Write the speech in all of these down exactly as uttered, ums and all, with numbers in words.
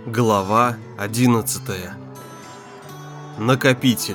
Глава одиннадцатая. Накопитель.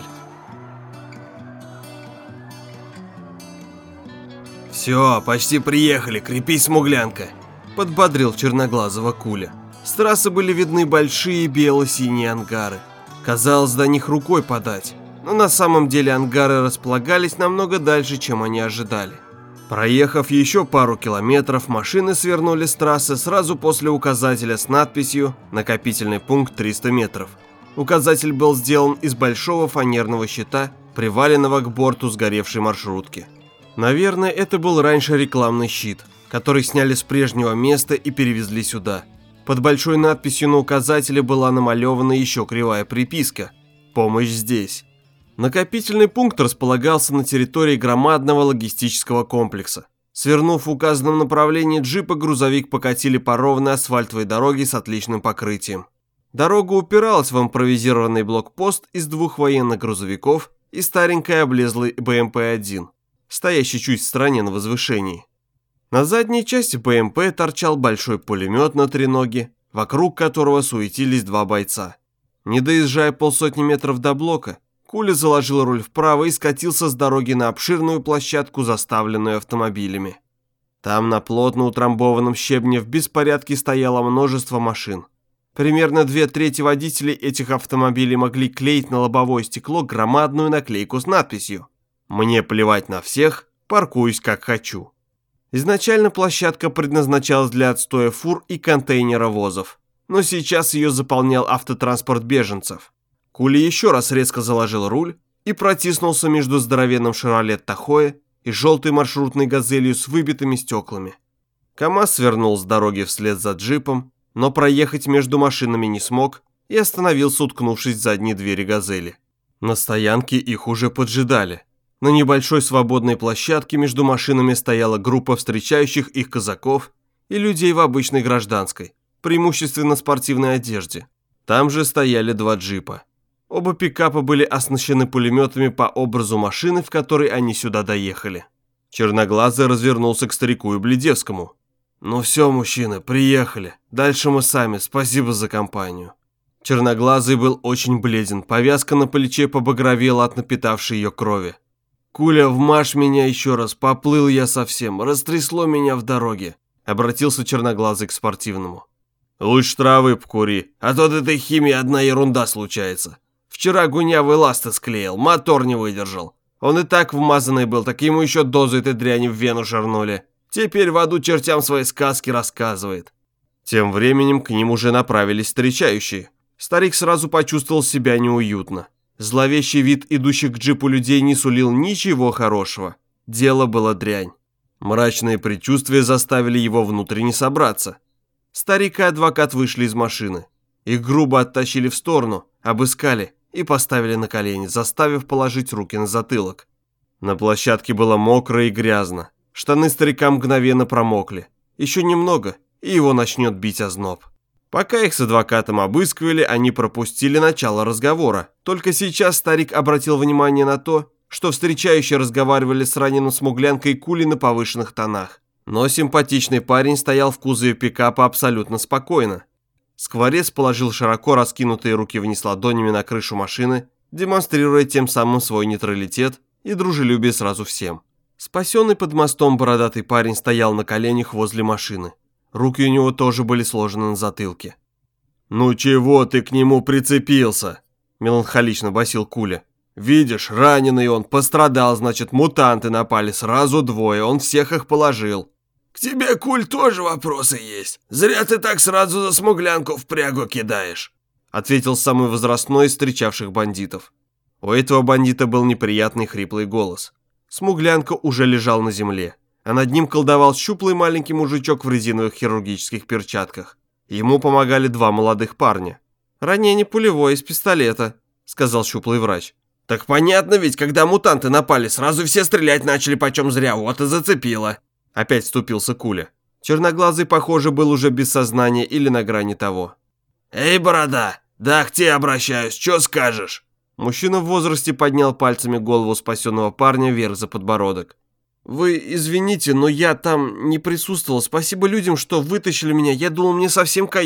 «Все, почти приехали, крепись, смуглянка!» – подбодрил черноглазого Куля. С трассы были видны большие бело-синие ангары. Казалось, до них рукой подать, но на самом деле ангары располагались намного дальше, чем они ожидали. Проехав еще пару километров, машины свернули с трассы сразу после указателя с надписью «Накопительный пункт триста метров». Указатель был сделан из большого фанерного щита, приваленного к борту сгоревшей маршрутки. Наверное, это был раньше рекламный щит, который сняли с прежнего места и перевезли сюда. Под большой надписью на указателе была намалевана еще кривая приписка «Помощь здесь». Накопительный пункт располагался на территории громадного логистического комплекса. Свернув в указанном направлении джип и грузовик покатили по ровной асфальтовой дороге с отличным покрытием. Дорога упиралась в импровизированный блокпост из двух военных грузовиков и старенькой облезлой бэ эм пэ один, стоящий чуть в стороне на возвышении. На задней части бэ эм пэ торчал большой пулемет на треноге, вокруг которого суетились два бойца. Не доезжая полсотни метров до блока, Куля заложил руль вправо и скатился с дороги на обширную площадку, заставленную автомобилями. Там на плотно утрамбованном щебне в беспорядке стояло множество машин. Примерно две трети водителей этих автомобилей могли клеить на лобовое стекло громадную наклейку с надписью «Мне плевать на всех, паркуюсь как хочу». Изначально площадка предназначалась для отстоя фур и контейнеровозов, но сейчас ее заполнял автотранспорт беженцев. Куля еще раз резко заложил руль и протиснулся между здоровенным «Шевроле Тахоэ» и желтой маршрутной «Газелью» с выбитыми стеклами. КамАЗ свернул с дороги вслед за джипом, но проехать между машинами не смог и остановился, уткнувшись в задние двери «Газели». На стоянке их уже поджидали. На небольшой свободной площадке между машинами стояла группа встречающих их казаков и людей в обычной гражданской, преимущественно спортивной одежде. Там же стояли два джипа. Оба пикапа были оснащены пулеметами по образу машины, в которой они сюда доехали. Черноглазый развернулся к старику и Бледевскому. «Ну все, мужчины, приехали. Дальше мы сами, спасибо за компанию». Черноглазый был очень бледен, повязка на плече побагровела от напитавшей ее крови. «Куля, вмажь меня еще раз, поплыл я совсем, растрясло меня в дороге», обратился Черноглазый к спортивному. «Лучше травы покури, а то от этой химии одна ерунда случается. Вчера гунявый ласты склеил, мотор не выдержал. Он и так вмазанный был, так ему еще дозу этой дряни в вену шарнули. Теперь в аду чертям свои сказки рассказывает». Тем временем к ним уже направились встречающие. Старик сразу почувствовал себя неуютно. Зловещий вид идущих к джипу людей не сулил ничего хорошего. Дело было дрянь. Мрачные предчувствия заставили его внутренне собраться. Старик и адвокат вышли из машины. Их грубо оттащили в сторону, обыскали и поставили на колени, заставив положить руки на затылок. На площадке было мокро и грязно. Штаны старика мгновенно промокли. Еще немного, и его начнет бить озноб. Пока их с адвокатом обыскивали, они пропустили начало разговора. Только сейчас старик обратил внимание на то, что встречающие разговаривали с раненым смуглянкой Кулей на повышенных тонах. Но симпатичный парень стоял в кузове пикапа абсолютно спокойно. Скворец положил широко раскинутые руки вниз ладонями на крышу машины, демонстрируя тем самым свой нейтралитет и дружелюбие сразу всем. Спасенный под мостом бородатый парень стоял на коленях возле машины. Руки у него тоже были сложены на затылке. «Ну чего ты к нему прицепился?» – меланхолично басил Куля. «Видишь, раненый он, пострадал, значит, мутанты напали, сразу двое, он всех их положил». «К тебе, Куль, тоже вопросы есть. Зря ты так сразу за смуглянку в прягу кидаешь», ответил самый возрастной из встречавших бандитов. У этого бандита был неприятный хриплый голос. Смуглянка уже лежал на земле, а над ним колдовал щуплый маленький мужичок в резиновых хирургических перчатках. Ему помогали два молодых парня. «Ранение пулевое из пистолета», сказал щуплый врач. «Так понятно ведь, когда мутанты напали, сразу все стрелять начали почем зря, вот и зацепило». Опять вступился Куля. Черноглазый, похоже, был уже без сознания или на грани того. «Эй, борода, да к тебе обращаюсь, что скажешь?» Мужчина в возрасте поднял пальцами голову спасенного парня вверх за подбородок. «Вы извините, но я там не присутствовал. Спасибо людям, что вытащили меня. Я думал, мне совсем каюк».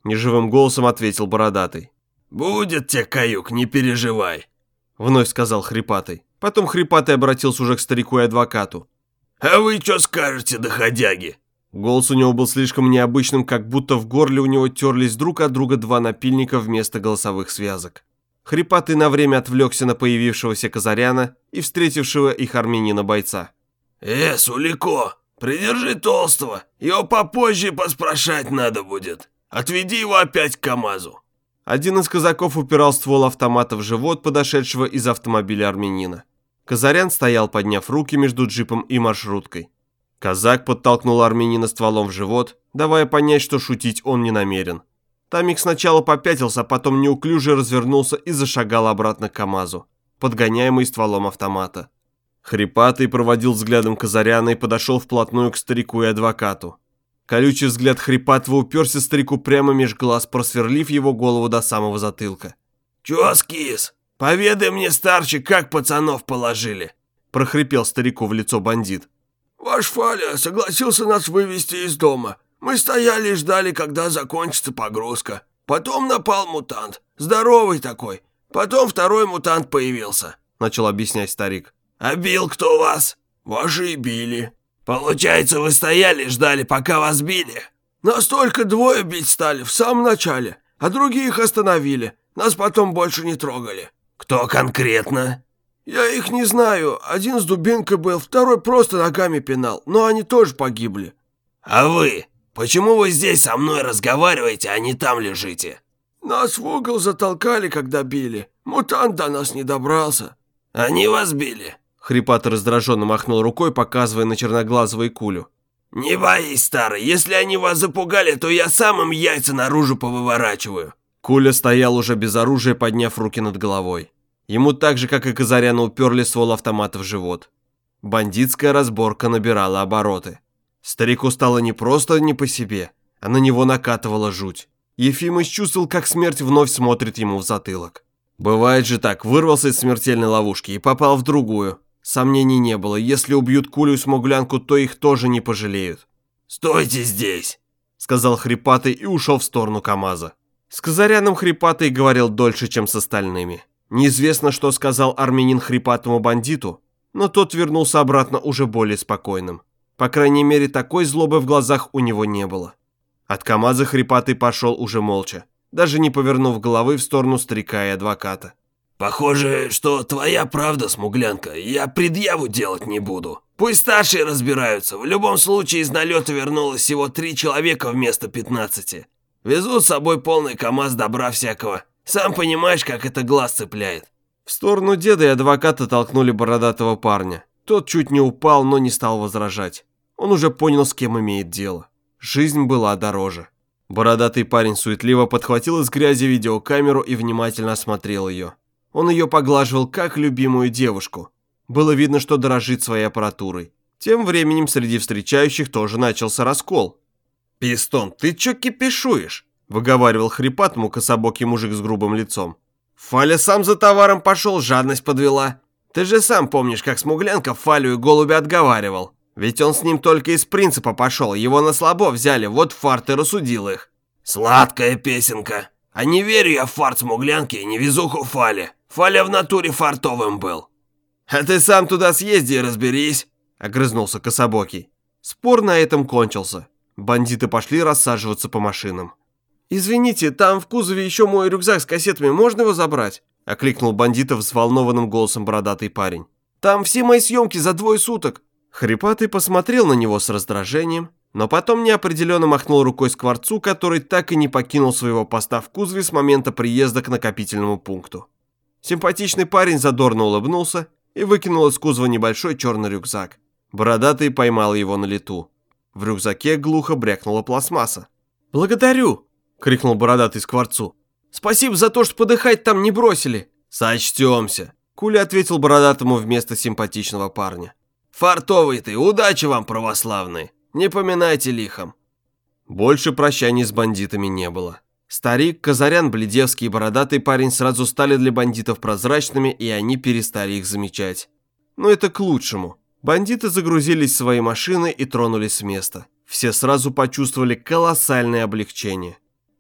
неживым голосом ответил Бородатый. «Будет тебе каюк, не переживай», — вновь сказал Хрипатый. Потом Хрипатый обратился уже к старику и адвокату. «А вы что скажете, доходяги?» Голос у него был слишком необычным, как будто в горле у него терлись друг от друга два напильника вместо голосовых связок. Хрипатый на время отвлекся на появившегося Казаряна и встретившего их армянина-бойца. «Э, Сулико, придержи толстого, его попозже поспрашать надо будет. Отведи его опять к КамАЗу». Один из казаков упирал ствол автомата в живот подошедшего из автомобиля армянина. Казарян стоял, подняв руки между джипом и маршруткой. Казак подтолкнул армянина стволом в живот, давая понять, что шутить он не намерен. Тамик сначала попятился, а потом неуклюже развернулся и зашагал обратно к КамАЗу, подгоняемый стволом автомата. Хрипатый проводил взглядом Казаряна и подошел вплотную к старику и адвокату. Колючий взгляд Хрипатого уперся старику прямо меж глаз, просверлив его голову до самого затылка. «Чё скис? Поведай мне, старчик, как пацанов положили!» – прохрипел старику в лицо бандит. «Ваш Фаля согласился нас вывезти из дома. Мы стояли и ждали, когда закончится погрузка. Потом напал мутант. Здоровый такой. Потом второй мутант появился», – начал объяснять старик. «А бил кто вас?» «Ваши и били». «Получается, вы стояли и ждали, пока вас били?» «Нас только двое бить стали в самом начале, а другие их остановили. Нас потом больше не трогали». «Кто конкретно?» «Я их не знаю. Один с дубинкой был, второй просто ногами пинал, но они тоже погибли». «А вы? Почему вы здесь со мной разговариваете, а не там лежите?» «Нас в угол затолкали, когда били. Мутант до нас не добрался». «Они вас били?» Хрипатый раздраженно махнул рукой, показывая на черноглазого и Кулю. «Не боись, старый, если они вас запугали, то я сам им яйца наружу повыворачиваю». Куля стоял уже без оружия, подняв руки над головой. Ему так же, как и Казаряну, уперли ствол автомата в живот. Бандитская разборка набирала обороты. Старику стало не просто не по себе, а на него накатывала жуть. Ефимыч чувствовал, как смерть вновь смотрит ему в затылок. Бывает же так, вырвался из смертельной ловушки и попал в другую. Сомнений не было, если убьют Кулю и Смуглянку, то их тоже не пожалеют. «Стойте здесь», — сказал Хрипатый и ушел в сторону КамАЗа. С Казаряном Хрипатый говорил дольше, чем с остальными. Неизвестно, что сказал армянин хрипатому бандиту, но тот вернулся обратно уже более спокойным. По крайней мере, такой злобы в глазах у него не было. От КамАЗа Хрипатый пошел уже молча, даже не повернув головы в сторону старика и адвоката. «Похоже, что твоя правда, Смуглянка, я предъяву делать не буду. Пусть старшие разбираются, в любом случае из налета вернулось всего три человека вместо пятнадцати. Везут с собой полный КамАЗ добра всякого. Сам понимаешь, как это глаз цепляет». В сторону деда и адвоката толкнули бородатого парня. Тот чуть не упал, но не стал возражать. Он уже понял, с кем имеет дело. Жизнь была дороже. Бородатый парень суетливо подхватил из грязи видеокамеру и внимательно осмотрел ее. Он ее поглаживал, как любимую девушку. Было видно, что дорожит своей аппаратурой. Тем временем среди встречающих тоже начался раскол. «Пистон, ты чё кипишуешь?» – выговаривал хрипатому кособокий мужик с грубым лицом. «Фаля сам за товаром пошел, жадность подвела. Ты же сам помнишь, как Смуглянка Фалю и голубя отговаривал. Ведь он с ним только из принципа пошел, его на слабо взяли, вот фарт и рассудил их». «Сладкая песенка. А не верю я в фарт Смуглянки и невезуху Фали. Фаля в натуре фартовым был». «А ты сам туда съезди и разберись», – огрызнулся кособокий. Спор на этом кончился. Бандиты пошли рассаживаться по машинам. «Извините, там в кузове еще мой рюкзак с кассетами, можно его забрать?» – окликнул бандитов взволнованным голосом бородатый парень. «Там все мои съемки за двое суток». Хрипатый посмотрел на него с раздражением, но потом неопределенно махнул рукой Скворцу, который так и не покинул своего поста в кузове с момента приезда к накопительному пункту. Симпатичный парень задорно улыбнулся и выкинул из кузова небольшой черный рюкзак. Бородатый поймал его на лету. В рюкзаке глухо брякнула пластмасса. «Благодарю!» – крикнул бородатый Скворцу. «Спасибо за то, что подыхать там не бросили!» «Сочтемся!» – Куля ответил бородатому вместо симпатичного парня. «Фартовый ты! Удачи вам, православные! Не поминайте лихом!» Больше прощаний с бандитами не было. Старик, Казарян, Бледевский и бородатый парень сразу стали для бандитов прозрачными, и они перестали их замечать. Но это к лучшему. Бандиты загрузились в свои машины и тронулись с места. Все сразу почувствовали колоссальное облегчение.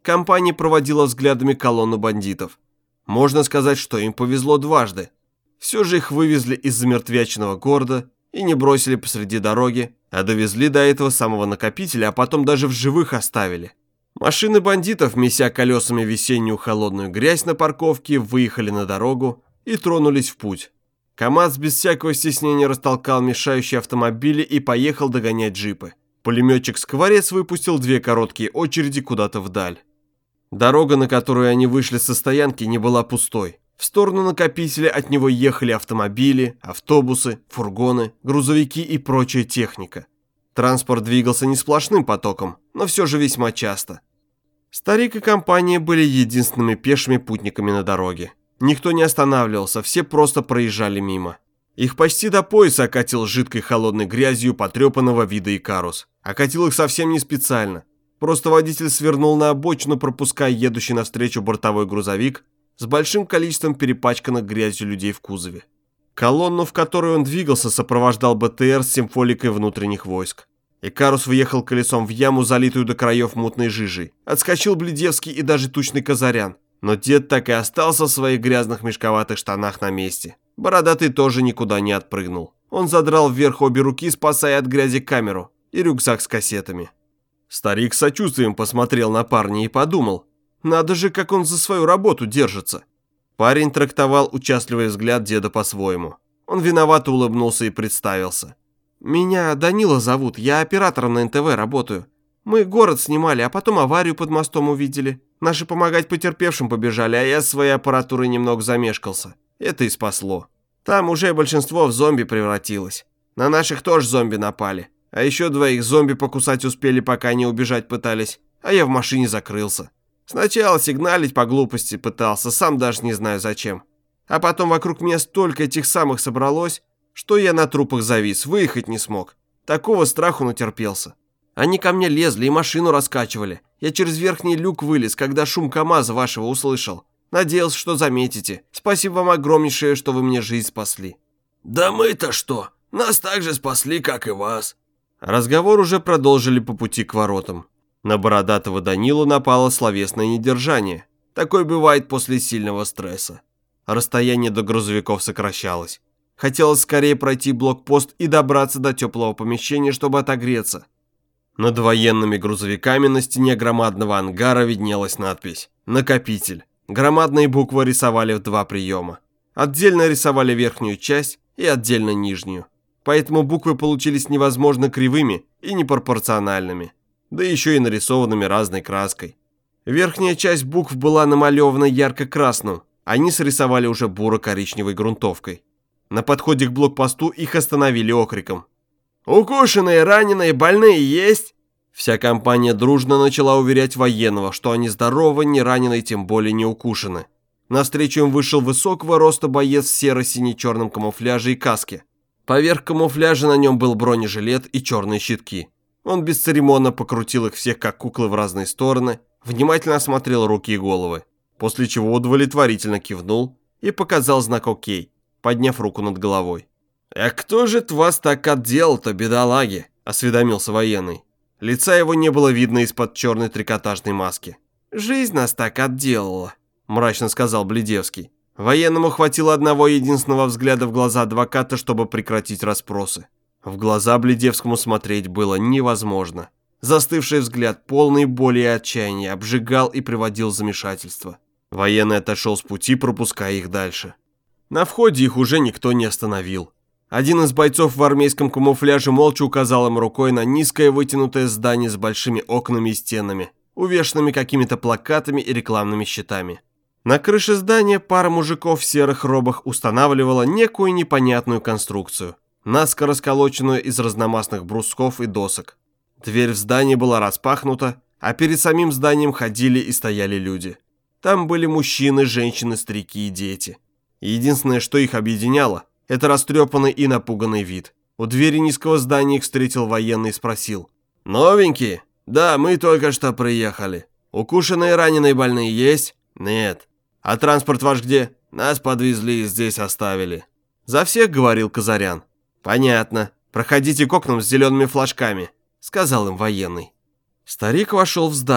Компания проводила взглядами колонну бандитов. Можно сказать, что им повезло дважды. Все же их вывезли из замертвяченного города и не бросили посреди дороги, а довезли до этого самого накопителя, а потом даже в живых оставили. Машины бандитов, меся колесами весеннюю холодную грязь на парковке, выехали на дорогу и тронулись в путь. КамАЗ без всякого стеснения растолкал мешающие автомобили и поехал догонять джипы. Пулеметчик-скворец выпустил две короткие очереди куда-то вдаль. Дорога, на которую они вышли со стоянки, не была пустой. В сторону накопителя от него ехали автомобили, автобусы, фургоны, грузовики и прочая техника. Транспорт двигался не сплошным потоком, но все же весьма часто. Старик и компания были единственными пешими путниками на дороге. Никто не останавливался, все просто проезжали мимо. Их почти до пояса окатил жидкой холодной грязью потрепанного вида Икарус. Окатил их совсем не специально. Просто водитель свернул на обочину, пропуская едущий навстречу бортовой грузовик с большим количеством перепачканных грязью людей в кузове. Колонну, в которой он двигался, сопровождал БТР с симфоликой внутренних войск. Икарус въехал колесом в яму, залитую до краев мутной жижей. Отскочил Бледевский и даже тучный Казарян. Но дед так и остался в своих грязных мешковатых штанах на месте. Бородатый тоже никуда не отпрыгнул. Он задрал вверх обе руки, спасая от грязи камеру и рюкзак с кассетами. Старик с сочувствием посмотрел на парня и подумал, надо же, как он за свою работу держится. Парень трактовал участливый взгляд деда по-своему. Он виновато улыбнулся и представился. «Меня Данила зовут, я оператором на эн тэ вэ работаю. Мы город снимали, а потом аварию под мостом увидели. Наши помогать потерпевшим побежали, а я с своей аппаратурой немного замешкался. Это и спасло. Там уже большинство в зомби превратилось. На наших тоже зомби напали. А еще двоих зомби покусать успели, пока они убежать пытались, а я в машине закрылся. Сначала сигналить по глупости пытался, сам даже не знаю зачем. А потом вокруг меня столько этих самых собралось, что я на трупах завис, выехать не смог. Такого страху натерпелся. Они ко мне лезли и машину раскачивали. Я через верхний люк вылез, когда шум КамАЗа вашего услышал. Надеялся, что заметите. Спасибо вам огромнейшее, что вы мне жизнь спасли». «Да мы-то что? Нас так же спасли, как и вас». Разговор уже продолжили по пути к воротам. На бородатого Данилу напало словесное недержание. Такое бывает после сильного стресса. Расстояние до грузовиков сокращалось. Хотелось скорее пройти блокпост и добраться до теплого помещения, чтобы отогреться. Над военными грузовиками на стене громадного ангара виднелась надпись «Накопитель». Громадные буквы рисовали в два приема. Отдельно рисовали верхнюю часть и отдельно нижнюю. Поэтому буквы получились невозможно кривыми и непропорциональными, да еще и нарисованными разной краской. Верхняя часть букв была намалевана ярко-красным, а низ рисовали уже буро-коричневой грунтовкой. На подходе к блокпосту их остановили окриком. «Укушенные, раненые, больные есть?» Вся компания дружно начала уверять военного, что они здоровы, не ранены и тем более не укушены. Навстречу им вышел высокого роста боец в серо-сине-черном камуфляже и каске. Поверх камуфляжа на нем был бронежилет и черные щитки. Он бесцеремонно покрутил их всех как куклы в разные стороны, внимательно осмотрел руки и головы, после чего удовлетворительно кивнул и показал знак «Окей», подняв руку над головой. «А кто же вас так отделал-то, бедолаги?» – осведомился военный. Лица его не было видно из-под черной трикотажной маски. «Жизнь нас так отделала», – мрачно сказал Бледевский. Военному хватило одного единственного взгляда в глаза адвоката, чтобы прекратить расспросы. В глаза Бледевскому смотреть было невозможно. Застывший взгляд, полный боли и отчаяния, обжигал и приводил в замешательство. Военный отошел с пути, пропуская их дальше. На входе их уже никто не остановил. Один из бойцов в армейском камуфляже молча указал им рукой на низкое вытянутое здание с большими окнами и стенами, увешанными какими-то плакатами и рекламными щитами. На крыше здания пара мужиков в серых робах устанавливала некую непонятную конструкцию, наскоро сколоченную из разномастных брусков и досок. Дверь в здание была распахнута, а перед самим зданием ходили и стояли люди. Там были мужчины, женщины, старики и дети. Единственное, что их объединяло, это растрепанный и напуганный вид. У двери низкого здания их встретил военный и спросил. «Новенькие? Да, мы только что приехали. Укушенные, раненые, больные есть? Нет. А транспорт ваш где? Нас подвезли и здесь оставили». «За всех, — говорил Казарян». «Понятно. Проходите к окнам с зелеными флажками», — сказал им военный. Старик вошел в здание.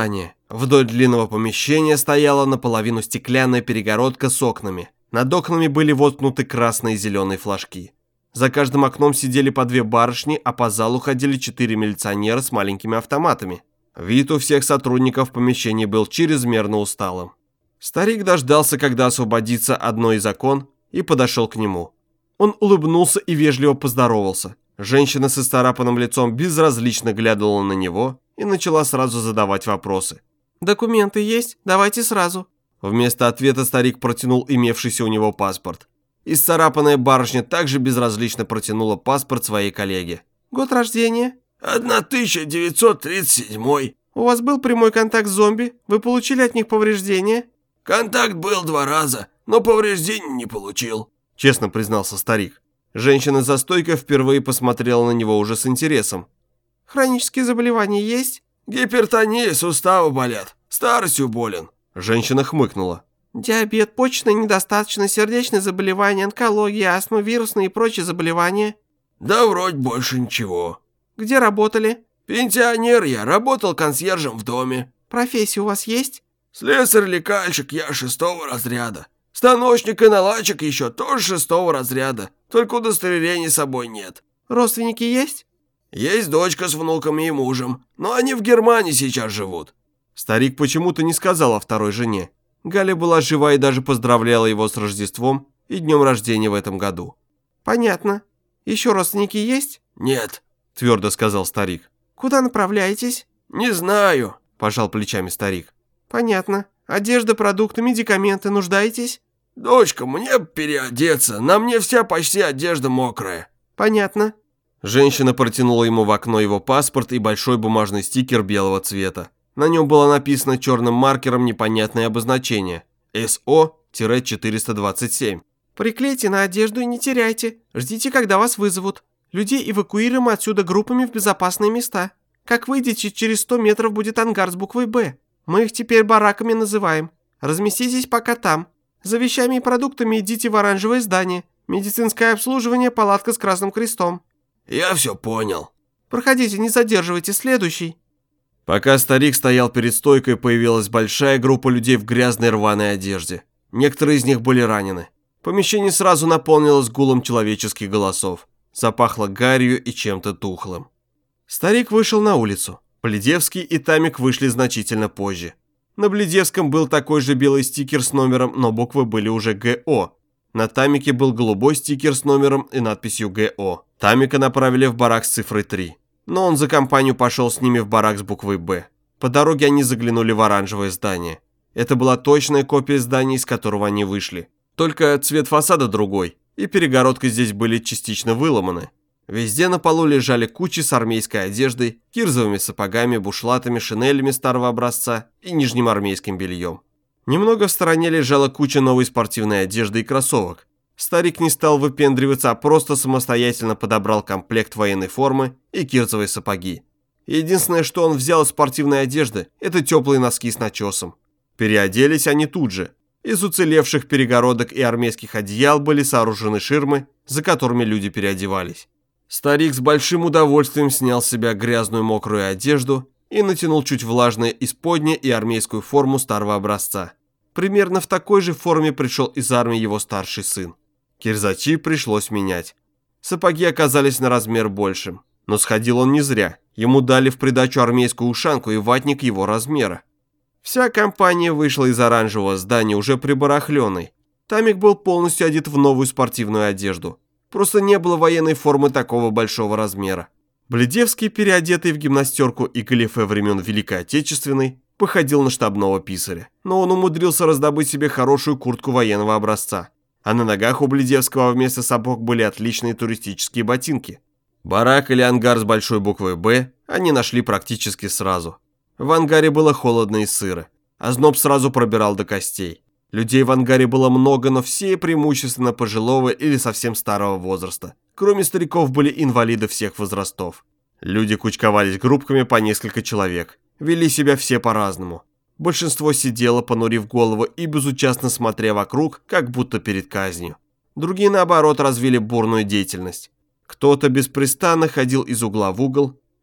Вдоль длинного помещения стояла наполовину стеклянная перегородка с окнами. Над окнами были воткнуты красные и зеленые флажки. За каждым окном сидели по две барышни, а по залу ходили четыре милиционера с маленькими автоматами. Вид у всех сотрудников в помещении был чрезмерно усталым. Старик дождался, когда освободится одно из окон, и подошел к нему. Он улыбнулся и вежливо поздоровался. Женщина с исцарапанным лицом безразлично глянула на него и начала сразу задавать вопросы. «Документы есть? Давайте сразу». Вместо ответа старик протянул имевшийся у него паспорт. Исцарапанная барышня также безразлично протянула паспорт своей коллеге. «Год рождения?» тысяча девятьсот тридцать седьмой. «У вас был прямой контакт с зомби? Вы получили от них повреждения?» «Контакт был два раза, но повреждений не получил», — честно признался старик. Женщина за стойкой впервые посмотрела на него уже с интересом. «Хронические заболевания есть?» «Гипертония, суставы болят, старостью болен». Женщина хмыкнула. «Диабет, почечная недостаточность, сердечные заболевания, онкология, астма, вирусные и прочие заболевания?» «Да вроде больше ничего». «Где работали?» «Пенсионер я, работал консьержем в доме». «Профессия у вас есть?» «Слесарь-лекальщик я шестого разряда. Станочник и наладчик еще тоже шестого разряда, только удостоверений с собой нет». «Родственники есть?» «Есть дочка с внуками и мужем, но они в Германии сейчас живут». Старик почему-то не сказал о второй жене. Галя была жива и даже поздравляла его с Рождеством и днем рождения в этом году. «Понятно. Еще родственники есть?» «Нет», – твердо сказал старик. «Куда направляетесь?» «Не знаю», – пожал плечами старик. «Понятно. Одежда, продукты, медикаменты. Нуждаетесь?» «Дочка, мне переодеться. На мне вся почти одежда мокрая». «Понятно». Женщина протянула ему в окно его паспорт и большой бумажный стикер белого цвета. На нем было написано черным маркером непонятное обозначение – эс о четыреста двадцать семь. «Приклейте на одежду и не теряйте. Ждите, когда вас вызовут. Людей эвакуируем отсюда группами в безопасные места. Как выйдете, через сто метров будет ангар с буквой «Б». Мы их теперь бараками называем. Разместитесь пока там. За вещами и продуктами идите в оранжевое здание. Медицинское обслуживание, палатка с красным крестом». «Я все понял». «Проходите, не задерживайте. Следующий». Пока старик стоял перед стойкой, появилась большая группа людей в грязной рваной одежде. Некоторые из них были ранены. Помещение сразу наполнилось гулом человеческих голосов. Запахло гарью и чем-то тухлым. Старик вышел на улицу. Бледевский и Тамик вышли значительно позже. На Бледевском был такой же белый стикер с номером, но буквы были уже гэ о. На Тамике был голубой стикер с номером и надписью гэ о. Тамика направили в барак с цифрой три. Но он за компанию пошел с ними в барак с буквой «Б». По дороге они заглянули в оранжевое здание. Это была точная копия здания, из которого они вышли. Только цвет фасада другой, и перегородки здесь были частично выломаны. Везде на полу лежали кучи с армейской одеждой, кирзовыми сапогами, бушлатами, шинелями старого образца и нижним армейским бельем. Немного в стороне лежала куча новой спортивной одежды и кроссовок. Старик не стал выпендриваться, а просто самостоятельно подобрал комплект военной формы и кирзовые сапоги. Единственное, что он взял из спортивной одежды, это теплые носки с начесом. Переоделись они тут же. Из уцелевших перегородок и армейских одеял были сооружены ширмы, за которыми люди переодевались. Старик с большим удовольствием снял с себя грязную мокрую одежду и натянул чуть влажное исподнее и армейскую форму старого образца. Примерно в такой же форме пришел из армии его старший сын. Кирзачи пришлось менять. Сапоги оказались на размер большим. Но сходил он не зря. Ему дали в придачу армейскую ушанку и ватник его размера. Вся компания вышла из оранжевого здания уже прибарахленной. Тамик был полностью одет в новую спортивную одежду. Просто не было военной формы такого большого размера. Бледевский, переодетый в гимнастерку и галифе времен Великой Отечественной, походил на штабного писаря. Но он умудрился раздобыть себе хорошую куртку военного образца. А на ногах у Бледевского вместо сапог были отличные туристические ботинки. Барак или ангар с большой буквой «Б» они нашли практически сразу. В ангаре было холодно и сыро. Озноб сразу пробирал до костей. Людей в ангаре было много, но все преимущественно пожилого или совсем старого возраста. Кроме стариков были инвалиды всех возрастов. Люди кучковались группками по несколько человек. Вели себя все по-разному. Большинство сидело, понурив голову и безучастно смотря вокруг, как будто перед казнью. Другие, наоборот, развили бурную деятельность. Кто-то беспрестанно ходил из угла в угол,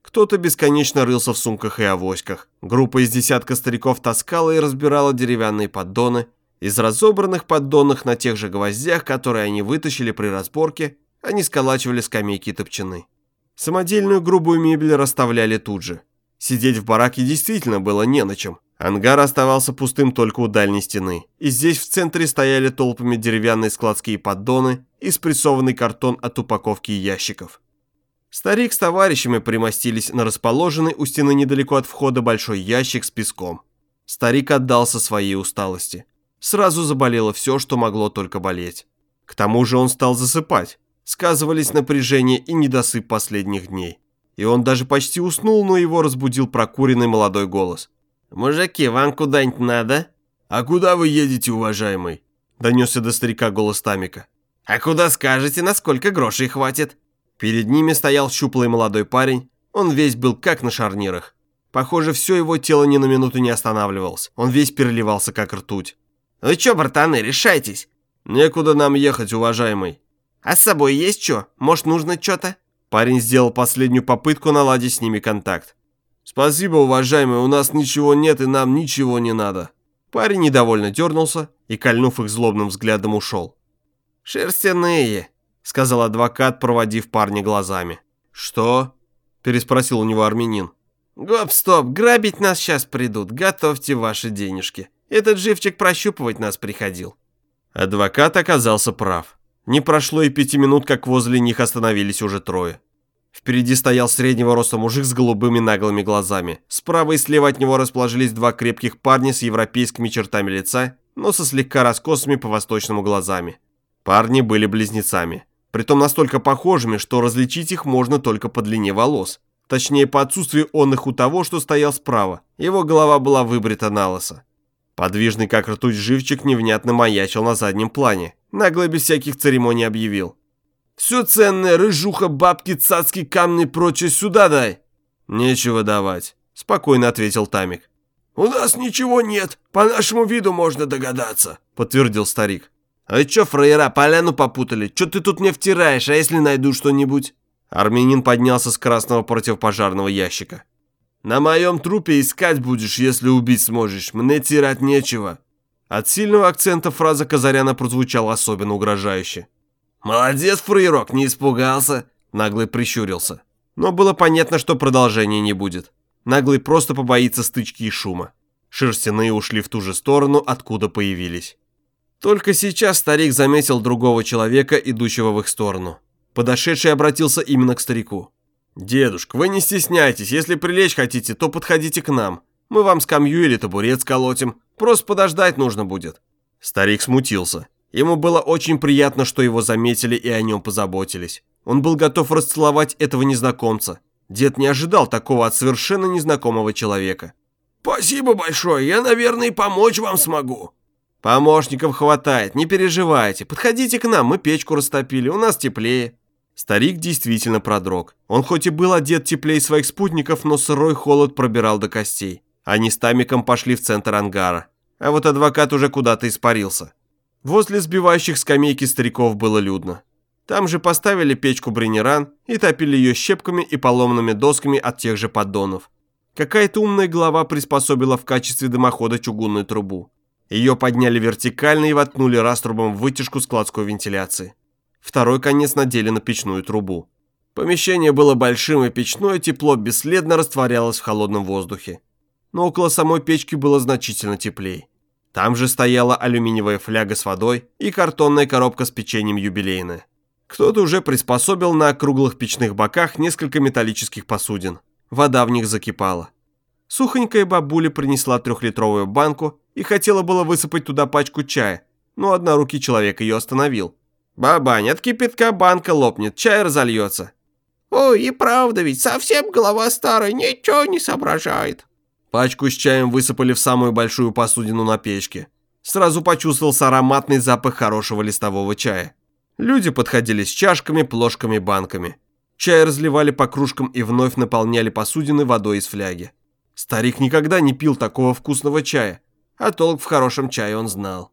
Кто-то бесконечно рылся в сумках и авоськах. Группа из десятка стариков таскала и разбирала деревянные поддоны. Из разобранных поддонов на тех же гвоздях, которые они вытащили при разборке, они сколачивали скамейки и топчаны. Самодельную грубую мебель расставляли тут же. Сидеть в бараке действительно было не на чем. Ангар оставался пустым только у дальней стены. И здесь в центре стояли толпами деревянные складские поддоны и спрессованный картон от упаковки ящиков. Старик с товарищами примостились на расположенный у стены недалеко от входа большой ящик с песком. Старик отдался своей усталости. Сразу заболело все, что могло только болеть. К тому же он стал засыпать. Сказывались напряжение и недосып последних дней. И он даже почти уснул, но его разбудил прокуренный молодой голос. «Мужики, вам куда-нибудь надо?» «А куда вы едете, уважаемый?» Донесся до старика голос Тамика. «А куда скажете, насколько грошей хватит?» Перед ними стоял щуплый молодой парень. Он весь был как на шарнирах. Похоже, все его тело ни на минуту не останавливалось. Он весь переливался как ртуть. «Вы чё, братаны, решайтесь?» «Некуда нам ехать, уважаемый». «А с собой есть чё? Может, нужно чё-то?» Парень сделал последнюю попытку наладить с ними контакт. «Спасибо, уважаемый, у нас ничего нет и нам ничего не надо». Парень недовольно дернулся и, кольнув их злобным взглядом, ушел. «Шерстяные», — сказал адвокат, проводив парня глазами. «Что?» — переспросил у него армянин. «Гоп-стоп, грабить нас сейчас придут, готовьте ваши денежки. Этот живчик прощупывать нас приходил». Адвокат оказался прав. Не прошло и пяти минут, как возле них остановились уже трое. Впереди стоял среднего роста мужик с голубыми наглыми глазами. Справа и слева от него расположились два крепких парня с европейскими чертами лица, но со слегка раскосыми по-восточному глазами. Парни были близнецами. Притом настолько похожими, что различить их можно только по длине волос. Точнее, по отсутствию он их у того, что стоял справа. Его голова была выбрита налысо. Подвижный как ртуть живчик невнятно маячил на заднем плане. Нагло без всяких церемоний объявил. «Все ценное, рыжуха, бабки, цацки, камни и прочее сюда дай». «Нечего давать», — спокойно ответил Тамик. «У нас ничего нет, по нашему виду можно догадаться», — подтвердил старик. «А чё, фраера, поляну попутали? Чё ты тут мне втираешь, а если найду что-нибудь?» Армянин поднялся с красного противопожарного ящика. «На моем трупе искать будешь, если убить сможешь. Мне тирать нечего». От сильного акцента фраза Казаряна прозвучала особенно угрожающе. «Молодец, фраерок, не испугался?» Наглый прищурился. Но было понятно, что продолжения не будет. Наглый просто побоится стычки и шума. Шерстяные ушли в ту же сторону, откуда появились. Только сейчас старик заметил другого человека, идущего в их сторону. Подошедший обратился именно к старику. «Дедушка, вы не стесняйтесь, если прилечь хотите, то подходите к нам. Мы вам скамью или табурет сколотим, просто подождать нужно будет». Старик смутился. Ему было очень приятно, что его заметили и о нем позаботились. Он был готов расцеловать этого незнакомца. Дед не ожидал такого от совершенно незнакомого человека. «Спасибо большое, я, наверное, и помочь вам смогу». «Помощников хватает, не переживайте. Подходите к нам, мы печку растопили, у нас теплее». Старик действительно продрог. Он хоть и был одет теплее своих спутников, но сырой холод пробирал до костей. Они с Тамиком пошли в центр ангара. А вот адвокат уже куда-то испарился. Возле сбивающих скамейки стариков было людно. Там же поставили печку Бренеран и топили ее щепками и поломанными досками от тех же поддонов. Какая-то умная голова приспособила в качестве дымохода чугунную трубу. Ее подняли вертикально и воткнули раструбом в вытяжку складской вентиляции. Второй конец надели на печную трубу. Помещение было большим, и печное тепло бесследно растворялось в холодном воздухе. Но около самой печки было значительно теплее. Там же стояла алюминиевая фляга с водой и картонная коробка с печеньем юбилейное. Кто-то уже приспособил на округлых печных боках несколько металлических посудин. Вода в них закипала. Сухонькая бабуля принесла трехлитровую банку и хотела было высыпать туда пачку чая, но однорукий человек ее остановил. «Бабань, от кипятка банка лопнет, чай разольется». «Ой, и правда ведь, совсем голова старая, ничего не соображает». Пачку с чаем высыпали в самую большую посудину на печке. Сразу почувствовался ароматный запах хорошего листового чая. Люди подходили с чашками, плошками, банками. Чай разливали по кружкам и вновь наполняли посудины водой из фляги. Старик никогда не пил такого вкусного чая, а толк в хорошем чае он знал.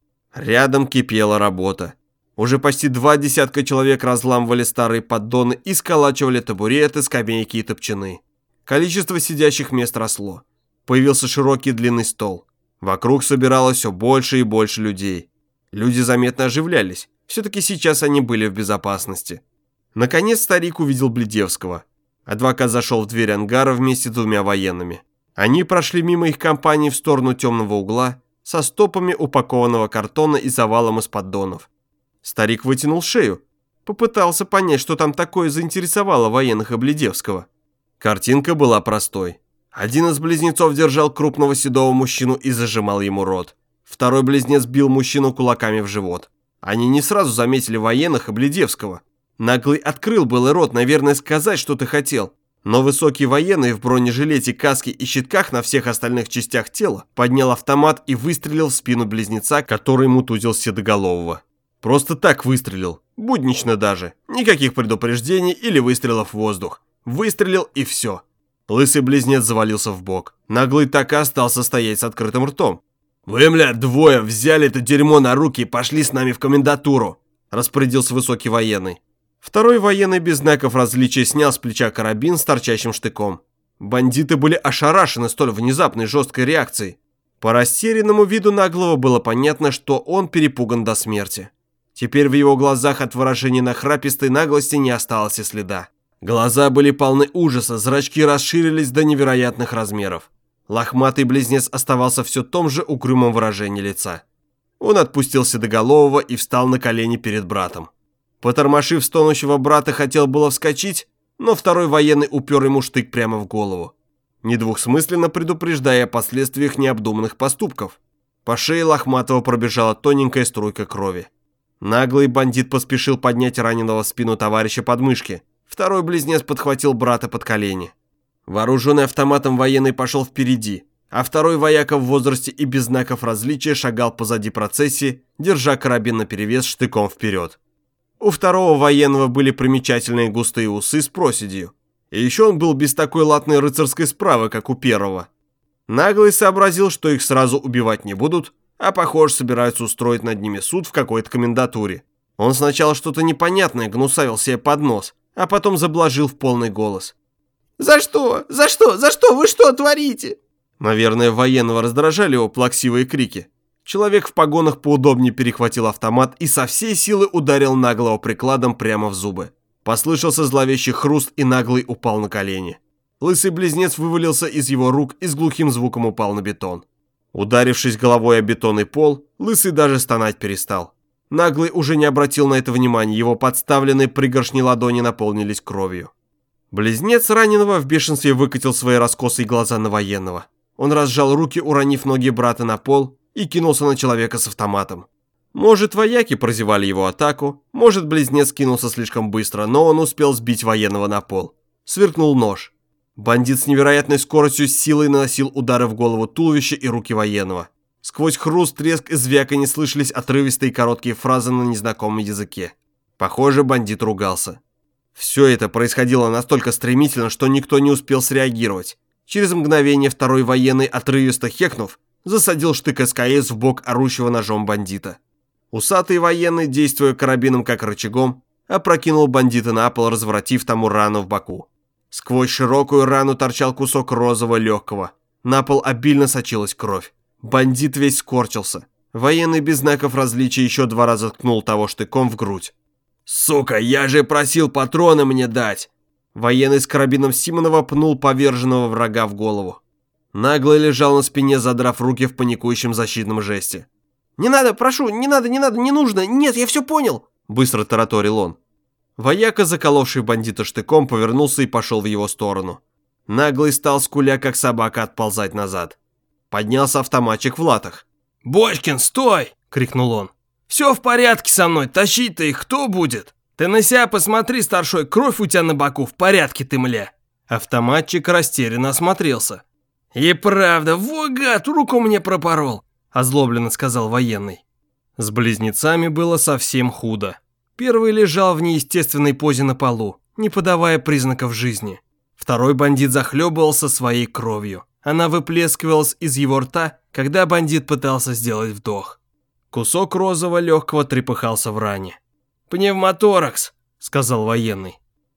Рядом кипела работа. Уже почти два десятка человек разламывали старые поддоны и сколачивали табуреты, скамейки и топчаны. Количество сидящих мест росло. Появился широкий длинный стол. Вокруг собиралось все больше и больше людей. Люди заметно оживлялись. Все-таки сейчас они были в безопасности. Наконец старик увидел Бледевского. Адвокат зашел в дверь ангара вместе с двумя военными. Они прошли мимо их компании в сторону темного угла со стопами упакованного картона и завалом из поддонов. Старик вытянул шею. Попытался понять, что там такое заинтересовало военных и Бледевского. Картинка была простой. Один из близнецов держал крупного седого мужчину и зажимал ему рот. Второй близнец бил мужчину кулаками в живот. Они не сразу заметили военных и Бледевского. Наглый открыл был рот, наверное, сказать, что ты хотел. Но высокий военный в бронежилете, каске и щитках на всех остальных частях тела поднял автомат и выстрелил в спину близнеца, который мутузил седоголового. Просто так выстрелил, буднично даже, никаких предупреждений или выстрелов в воздух. Выстрелил и все. Лысый близнец завалился в бок. Наглый так и остался стоять с открытым ртом. «Вы, блядь, двое взяли это дерьмо на руки и пошли с нами в комендатуру», распорядился высокий военный. Второй военный без знаков различия снял с плеча карабин с торчащим штыком. Бандиты были ошарашены столь внезапной жесткой реакцией. По растерянному виду наглого было понятно, что он перепуган до смерти. Теперь в его глазах от выражения нахрапистой наглости не осталось и следа. Глаза были полны ужаса, зрачки расширились до невероятных размеров. Лохматый близнец оставался все в том же угрюмом выражении лица. Он отпустил седоголового и встал на колени перед братом. Потормошив стонущего брата, хотел было вскочить, но второй военный упер ему штык прямо в голову, недвусмысленно предупреждая о последствиях необдуманных поступков. По шее Лохматого пробежала тоненькая струйка крови. Наглый бандит поспешил поднять раненого в спину товарища под мышки. Второй близнец подхватил брата под колени. Вооруженный автоматом военный пошел впереди, а второй вояка в возрасте и без знаков различия шагал позади процессии, держа карабин наперевес штыком вперед. У второго военного были примечательные густые усы с проседью. И еще он был без такой латной рыцарской справы, как у первого. Наглый сообразил, что их сразу убивать не будут, а, похоже, собираются устроить над ними суд в какой-то комендатуре. Он сначала что-то непонятное гнусавил себе под нос, а потом заблажил в полный голос. «За что? За что? За что? Вы что творите?» Наверное, военного раздражали его плаксивые крики. Человек в погонах поудобнее перехватил автомат и со всей силы ударил наглого прикладом прямо в зубы. Послышался зловещий хруст, и наглый упал на колени. Лысый близнец вывалился из его рук и с глухим звуком упал на бетон. Ударившись головой о бетонный пол, лысый даже стонать перестал. Наглый уже не обратил на это внимания, его подставленные пригоршни ладони наполнились кровью. Близнец раненого в бешенстве выкатил свои раскосые глаза на военного. Он разжал руки, уронив ноги брата на пол, и кинулся на человека с автоматом. Может, вояки прозевали его атаку, может, близнец кинулся слишком быстро, но он успел сбить военного на пол. Сверкнул нож. Бандит с невероятной скоростью с силой наносил удары в голову, туловище и руки военного. Сквозь хруст, треск и звяканье слышались отрывистые короткие фразы на незнакомом языке. Похоже, бандит ругался. Все это происходило настолько стремительно, что никто не успел среагировать. Через мгновение второй военный, отрывисто хекнув, засадил штык эс ка эс в бок орущего ножом бандита. Усатый военный, действуя карабином как рычагом, опрокинул бандита на пол, разворотив тому рану в боку. Сквозь широкую рану торчал кусок розового легкого. На пол обильно сочилась кровь. Бандит весь скорчился. Военный без знаков различия еще два раза ткнул того штыком в грудь. «Сука, я же просил патроны мне дать!» Военный с карабином Симонова пнул поверженного врага в голову. Наглый лежал на спине, задрав руки в паникующем защитном жесте. «Не надо, прошу, не надо, не надо, не нужно, нет, я все понял!» Быстро тараторил он. Вояка, заколовший бандита штыком, повернулся и пошел в его сторону. Наглый стал, скуля, как собака, отползать назад. Поднялся автоматчик в латах. «Бочкин, стой!» — крикнул он. «Все в порядке со мной, тащить-то их кто будет? Ты на себя посмотри, старшой, кровь у тебя на боку, в порядке ты, мля!» Автоматчик растерянно осмотрелся. «И правда, во гад, руку мне пропорол!» — озлобленно сказал военный. С близнецами было совсем худо. Первый лежал в неестественной позе на полу, не подавая признаков жизни. Второй бандит захлебывался своей кровью. Она выплескивалась из его рта, когда бандит пытался сделать вдох. Кусок розового легкого трепыхался в ране. «Пневмоторакс», — сказал военный.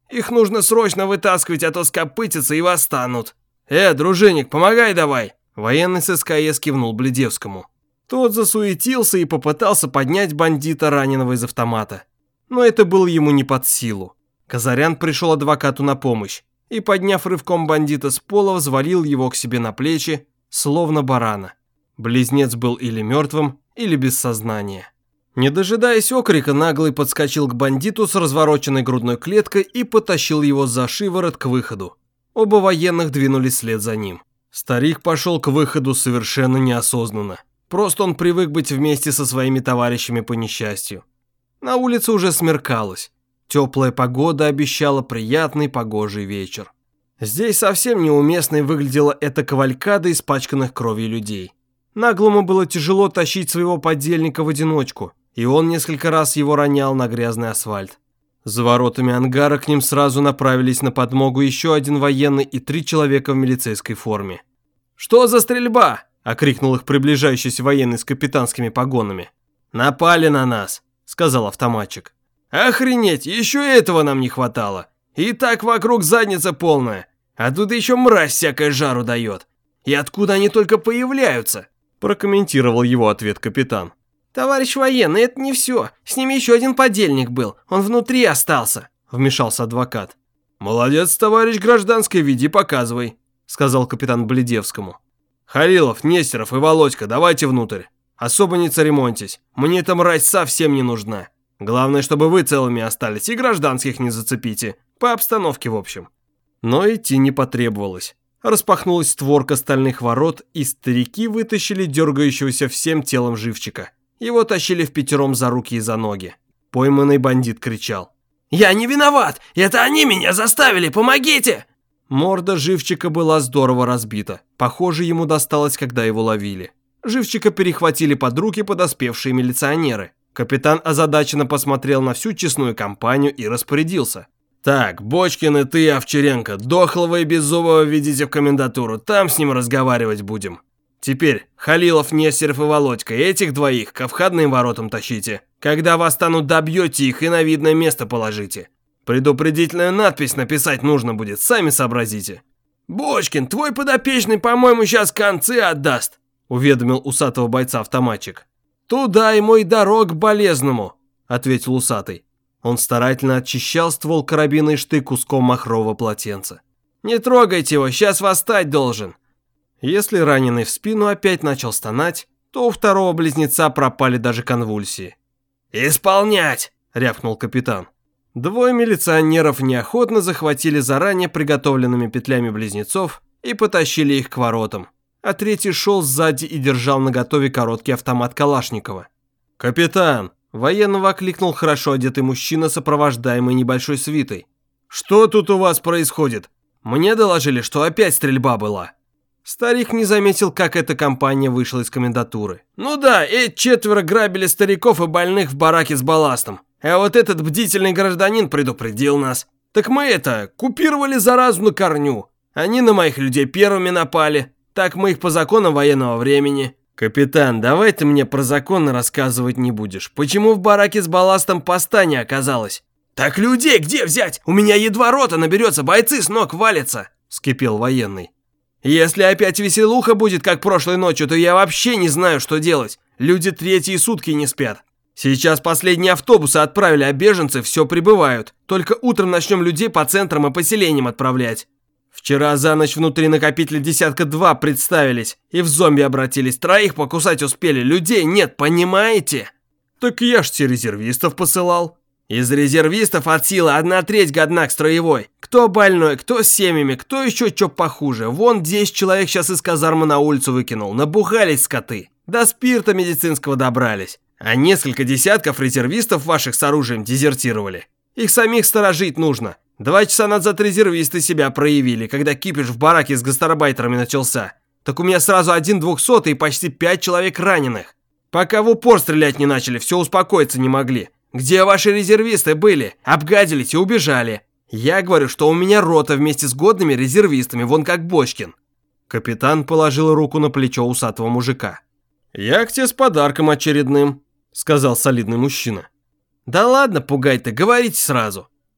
Их нужно срочно вытаскивать, а то скопытятся и восстанут. Э, дружинник, помогай давай. Военный с СКС кивнул Бледевскому. Тот засуетился и попытался поднять бандита, раненого из автомата. Но это было ему не под силу. Казарян пришел адвокату на помощь и, подняв рывком бандита с пола, взвалил его к себе на плечи, словно барана. Близнец был или мертвым, или без сознания. Не дожидаясь окрика, наглый подскочил к бандиту с развороченной грудной клеткой и потащил его за шиворот к выходу. Оба военных двинулись вслед за ним. Старик пошел к выходу совершенно неосознанно. Просто он привык быть вместе со своими товарищами по несчастью. На улице уже смеркалось. Теплая погода обещала приятный погожий вечер. Здесь совсем неуместной выглядела эта кавалькада испачканных кровью людей. Наглому было тяжело тащить своего подельника в одиночку, и он несколько раз его ронял на грязный асфальт. За воротами ангара к ним сразу направились на подмогу еще один военный и три человека в милицейской форме. «Что за стрельба?» – окрикнул их приближающийся военный с капитанскими погонами. «Напали на нас», – сказал автоматчик. «Охренеть, еще этого нам не хватало. И так вокруг задница полная, а тут еще мразь всякая жару дает. И откуда они только появляются?» – прокомментировал его ответ капитан. «Товарищ военный, это не все. С ними еще один подельник был. Он внутри остался», – вмешался адвокат. «Молодец, товарищ гражданский, веди, показывай», – сказал капитан Бледевскому. «Халилов, Нестеров и Володька, давайте внутрь. Особо не церемоньтесь. Мне эта мразь совсем не нужна. Главное, чтобы вы целыми остались и гражданских не зацепите. По обстановке, в общем». Но идти не потребовалось. Распахнулась створка стальных ворот, и старики вытащили дергающегося всем телом живчика. Его тащили впятером за руки и за ноги. Пойманный бандит кричал: «Я не виноват! Это они меня заставили! Помогите!» Морда живчика была здорово разбита. Похоже, ему досталось, когда его ловили. Живчика перехватили под руки подоспевшие милиционеры. Капитан озадаченно посмотрел на всю честную компанию и распорядился: «Так, Бочкин и ты, Овчаренко, дохлого и беззубого ведите в комендатуру, там с ним разговаривать будем. Теперь Халилов, Нестеров и Володька, этих двоих ко входным воротам тащите. Когда восстанут, добьете их и на видное место положите. Предупредительную надпись написать нужно будет, сами сообразите». «Бочкин, твой подопечный, по-моему, сейчас концы отдаст», уведомил усатого бойца автоматчик. «Туда ему и дорог к болезному», ответил усатый. Он старательно очищал ствол карабина и штык куском махрового полотенца. «Не трогайте его, сейчас восстать должен». Если раненый в спину опять начал стонать, то у второго близнеца пропали даже конвульсии. «Исполнять!» – рявкнул капитан. Двое милиционеров неохотно захватили заранее приготовленными петлями близнецов и потащили их к воротам, а третий шел сзади и держал наготове короткий автомат Калашникова. «Капитан!» – военного окликнул хорошо одетый мужчина, сопровождаемый небольшой свитой. «Что тут у вас происходит? Мне доложили, что опять стрельба была». Старик не заметил, как эта компания вышла из комендатуры. «Ну да, эти четверо грабили стариков и больных в бараке с балластом. А вот этот бдительный гражданин предупредил нас. Так мы это, купировали заразу на корню. Они на моих людей первыми напали. Так мы их по законам военного времени». «Капитан, давай ты мне про законы рассказывать не будешь. Почему в бараке с балластом поста не оказалось?» «Так людей где взять? У меня едва рота наберется, бойцы с ног валятся», – вскипел военный. «Если опять веселуха будет, как прошлой ночью, то я вообще не знаю, что делать. Люди третьи сутки не спят. Сейчас последние автобусы отправили, а беженцы все прибывают. Только утром начнем людей по центрам и поселениям отправлять. Вчера за ночь внутри накопителя десятка два представились и в зомби обратились. Троих покусать успели, людей нет, понимаете?» «Так я ж те резервистов посылал». «Из резервистов от силы одна треть годна к строевой. Кто больной, кто с семьями, кто еще что похуже. Вон десять человек сейчас из казармы на улицу выкинул. Набухались скоты. До спирта медицинского добрались. А несколько десятков резервистов ваших с оружием дезертировали. Их самих сторожить нужно. Два часа назад резервисты себя проявили, когда кипиш в бараке с гастарбайтерами начался. Так у меня сразу один двухсотый и почти пять человек раненых. Пока в упор стрелять не начали, все успокоиться не могли. Где ваши резервисты были? Обгадились и убежали. Я говорю, что у меня рота вместе с годными резервистами, вон как Бочкин». Капитан положил руку на плечо усатого мужика. «Я к тебе с подарком очередным», — сказал солидный мужчина. «Да ладно, пугай ты, говорите сразу».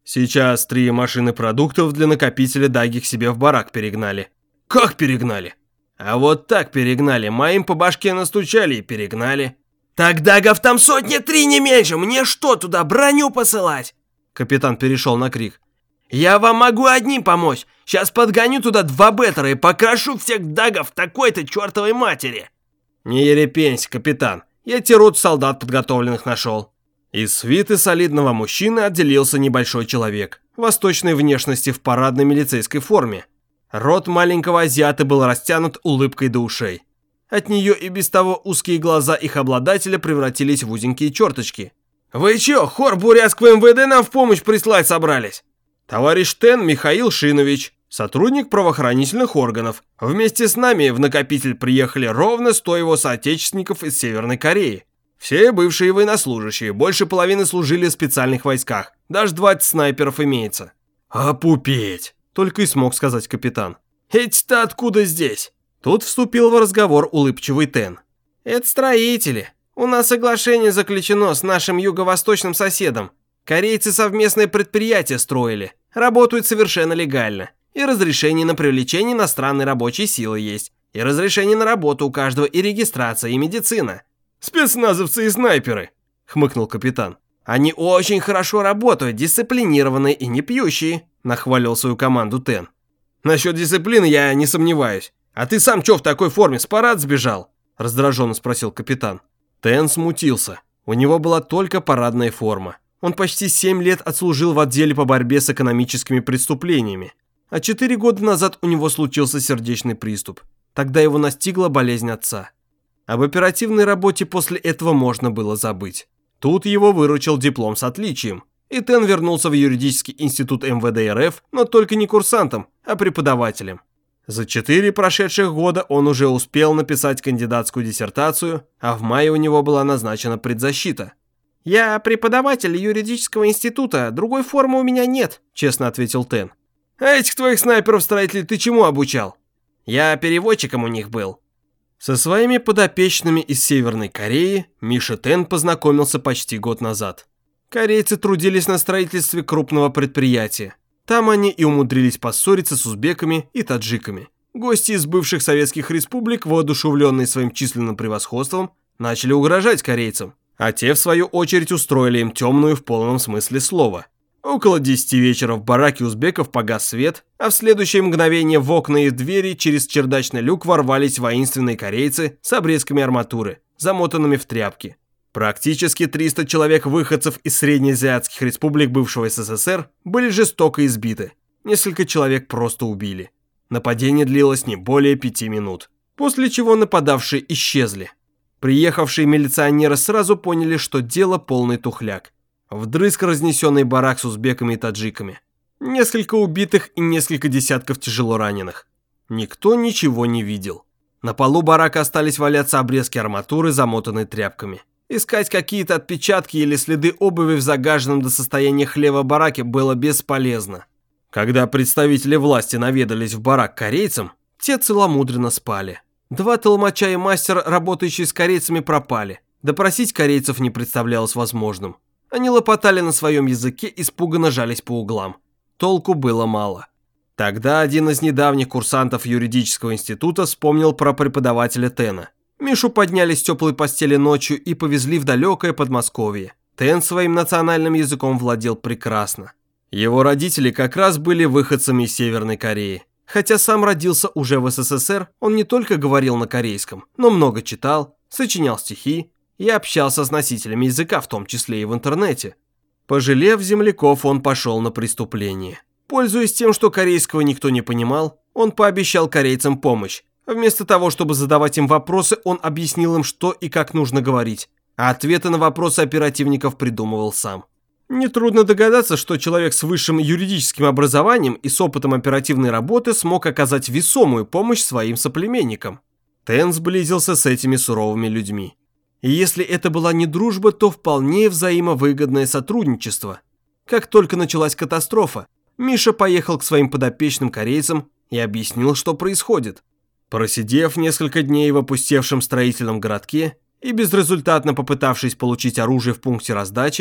Сейчас три машины продуктов для накопителя Даги к себе в барак перегнали. Как перегнали? А вот так перегнали, моим по башке настучали и перегнали. Так Дагов там сотни три, не меньше, мне что, туда броню посылать? Капитан перешел на крик. Я вам могу одним помочь. Сейчас подгоню туда два беттера и покрашу всех Дагов такой-то чертовой матери. Не ерепенься, капитан. Я тебе рот солдат подготовленных нашел. Из свиты солидного мужчины отделился небольшой человек, восточной внешности в парадной милицейской форме. Рот маленького азиата был растянут улыбкой до ушей. От нее и без того узкие глаза их обладателя превратились в узенькие черточки. «Вы чё, хор бурятского эм вэ дэ нам в помощь прислать собрались?» «Товарищ Тен Михаил Шинович, сотрудник правоохранительных органов. Вместе с нами в накопитель приехали ровно сто его соотечественников из Северной Кореи. Все бывшие военнослужащие, больше половины служили в специальных войсках. Даже двадцать снайперов имеется». «Опупеть!» — только и смог сказать капитан. «Эти-то откуда здесь?» Тут вступил в разговор улыбчивый Тен. «Это строители. У нас соглашение заключено с нашим юго-восточным соседом. Корейцы совместное предприятие строили. Работают совершенно легально. И разрешение на привлечение иностранной рабочей силы есть. И разрешение на работу у каждого, и регистрация, и медицина». «Спецназовцы и снайперы», — хмыкнул капитан. «Они очень хорошо работают, дисциплинированные и не пьющие», — нахвалил свою команду Тен. «Насчет дисциплины я не сомневаюсь. А ты сам чё в такой форме, с парад сбежал?» — раздраженно спросил капитан. Тен смутился. У него была только парадная форма. Он почти семь лет отслужил в отделе по борьбе с экономическими преступлениями. А четыре года назад у него случился сердечный приступ. Тогда его настигла болезнь отца. Об оперативной работе после этого можно было забыть. Тут его выручил диплом с отличием. И Тен вернулся в юридический институт эм вэ дэ эр эф, но только не курсантом, а преподавателем. За четыре прошедших года он уже успел написать кандидатскую диссертацию, а в мае у него была назначена предзащита. «Я преподаватель юридического института, другой формы у меня нет», — честно ответил Тен. «А этих твоих снайперов-строителей ты чему обучал?» «Я переводчиком у них был». Со своими подопечными из Северной Кореи Миша Тен познакомился почти год назад. Корейцы трудились на строительстве крупного предприятия. Там они и умудрились поссориться с узбеками и таджиками. Гости из бывших советских республик, воодушевленные своим численным превосходством, начали угрожать корейцам, а те, в свою очередь, устроили им темную в полном смысле слова. Около десяти вечера в бараке узбеков погас свет, а в следующее мгновение в окна и в двери через чердачный люк ворвались воинственные корейцы с обрезками арматуры, замотанными в тряпки. Практически триста человек-выходцев из среднеазиатских республик бывшего эс эс эс эр были жестоко избиты. Несколько человек просто убили. Нападение длилось не более пяти минут, после чего нападавшие исчезли. Приехавшие милиционеры сразу поняли, что дело полный тухляк. Вдрызг разнесенный барак с узбеками и таджиками. Несколько убитых и несколько десятков тяжело раненых. Никто ничего не видел. На полу барака остались валяться обрезки арматуры, замотанные тряпками. Искать какие-то отпечатки или следы обуви в загаженном до состояния хлева бараке было бесполезно. Когда представители власти наведались в барак корейцам, те целомудренно спали. Два толмача и мастер, работающие с корейцами, пропали. Допросить корейцев не представлялось возможным. Они лопотали на своем языке, испуганно жались по углам. Толку было мало. Тогда один из недавних курсантов юридического института вспомнил про преподавателя Тена. Мишу подняли с теплой постели ночью и повезли в далекое Подмосковье. Тен своим национальным языком владел прекрасно. Его родители как раз были выходцами из Северной Кореи. Хотя сам родился уже в эс эс эс эр, он не только говорил на корейском, но много читал, сочинял стихи и общался с носителями языка, в том числе и в интернете. Пожалев земляков, он пошел на преступление. Пользуясь тем, что корейского никто не понимал, он пообещал корейцам помощь. Вместо того, чтобы задавать им вопросы, он объяснил им, что и как нужно говорить, а ответы на вопросы оперативников придумывал сам. Нетрудно догадаться, что человек с высшим юридическим образованием и с опытом оперативной работы смог оказать весомую помощь своим соплеменникам. Тен сблизился с этими суровыми людьми. И если это была не дружба, то вполне взаимовыгодное сотрудничество. Как только началась катастрофа, Миша поехал к своим подопечным корейцам и объяснил, что происходит. Просидев несколько дней в опустевшем строительном городке и безрезультатно попытавшись получить оружие в пункте раздачи,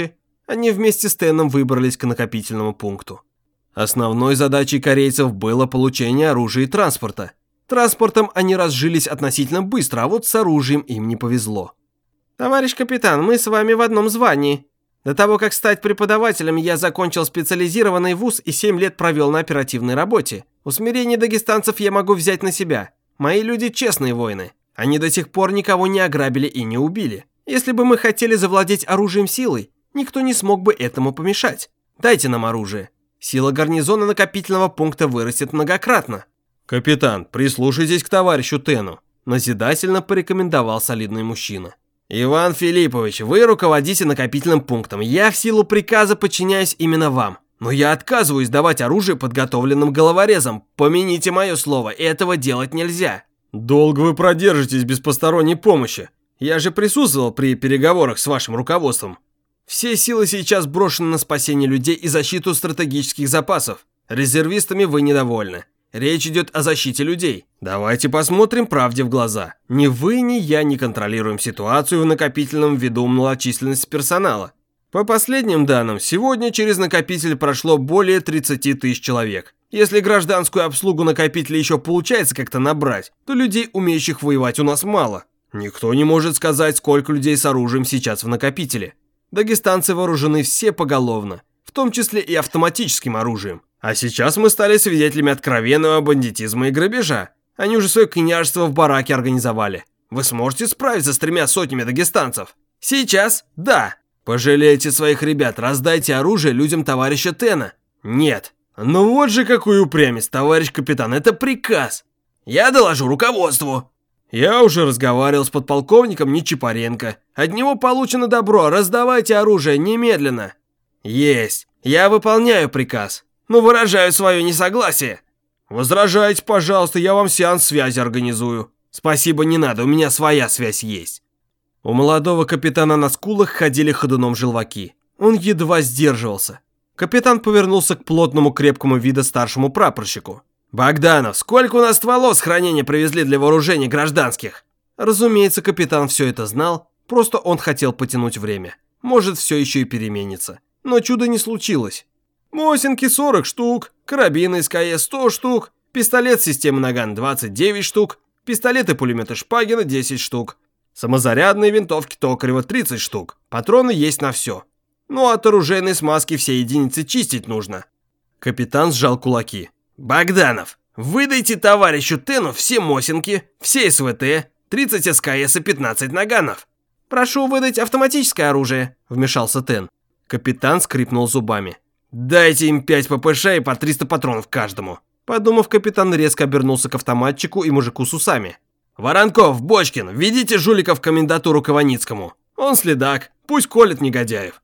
Они вместе с Теном выбрались к накопительному пункту. Основной задачей корейцев было получение оружия и транспорта. Транспортом они разжились относительно быстро, а вот с оружием им не повезло. «Товарищ капитан, мы с вами в одном звании. До того, как стать преподавателем, я закончил специализированный вуз и семь лет провел на оперативной работе. Усмирение дагестанцев я могу взять на себя. Мои люди честные воины. Они до сих пор никого не ограбили и не убили. Если бы мы хотели завладеть оружием силой, никто не смог бы этому помешать. Дайте нам оружие. Сила гарнизона накопительного пункта вырастет многократно». «Капитан, прислушайтесь к товарищу Тену», – назидательно порекомендовал солидный мужчина. «Иван Филиппович, вы руководите накопительным пунктом. Я в силу приказа подчиняюсь именно вам. Но я отказываюсь давать оружие подготовленным головорезам. Помяните мое слово, этого делать нельзя». «Долго вы продержитесь без посторонней помощи? Я же присутствовал при переговорах с вашим руководством. Все силы сейчас брошены на спасение людей и защиту стратегических запасов. Резервистами вы недовольны. Речь идет о защите людей. Давайте посмотрим правде в глаза. Ни вы, ни я не контролируем ситуацию в накопительном ввиду малочисленности персонала. По последним данным, сегодня через накопитель прошло более тридцати тысяч человек. Если гражданскую обслугу накопителя еще получается как-то набрать, то людей, умеющих воевать, у нас мало. Никто не может сказать, сколько людей с оружием сейчас в накопителе. Дагестанцы вооружены все поголовно, в том числе и автоматическим оружием. А сейчас мы стали свидетелями откровенного бандитизма и грабежа. Они уже свое княжество в бараке организовали. Вы сможете справиться с тремя сотнями дагестанцев? Сейчас? Да. Пожалейте своих ребят, раздайте оружие людям товарища Тена. Нет. Ну вот же какой упрямец, товарищ капитан, это приказ. Я доложу руководству. Я уже разговаривал с подполковником Нечипаренко. От него получено добро, раздавайте оружие немедленно. Есть. Я выполняю приказ. Но выражаю свое несогласие. Возражайте, пожалуйста, я вам сеанс связи организую. Спасибо, не надо, у меня своя связь есть. У молодого капитана на скулах ходили ходуном желваки. Он едва сдерживался. Капитан повернулся к плотному крепкому вида старшему прапорщику. «Богданов, сколько у нас стволов с хранения привезли для вооружения гражданских?» Разумеется, капитан все это знал, просто он хотел потянуть время. Может, все еще и переменится. Но чуда не случилось. Мосинки сорок штук, карабины СКС сто штук, пистолет системы Наган двадцать девять штук, пистолеты-пулеметы Шпагина десять штук, самозарядные винтовки Токарева тридцать штук, патроны есть на все. Ну а от оружейной смазки все единицы чистить нужно. Капитан сжал кулаки. «Богданов, выдайте товарищу Тену все Мосинки, все СВТ, тридцать СКС и пятнадцать Наганов». «Прошу выдать автоматическое оружие», — вмешался Тен. Капитан скрипнул зубами. «Дайте им пять ППШ и по триста патронов каждому». Подумав, капитан резко обернулся к автоматчику и мужику с усами. «Воронков, Бочкин, ведите жулика в комендатуру к Иваницкому. Он следак, пусть колет негодяев».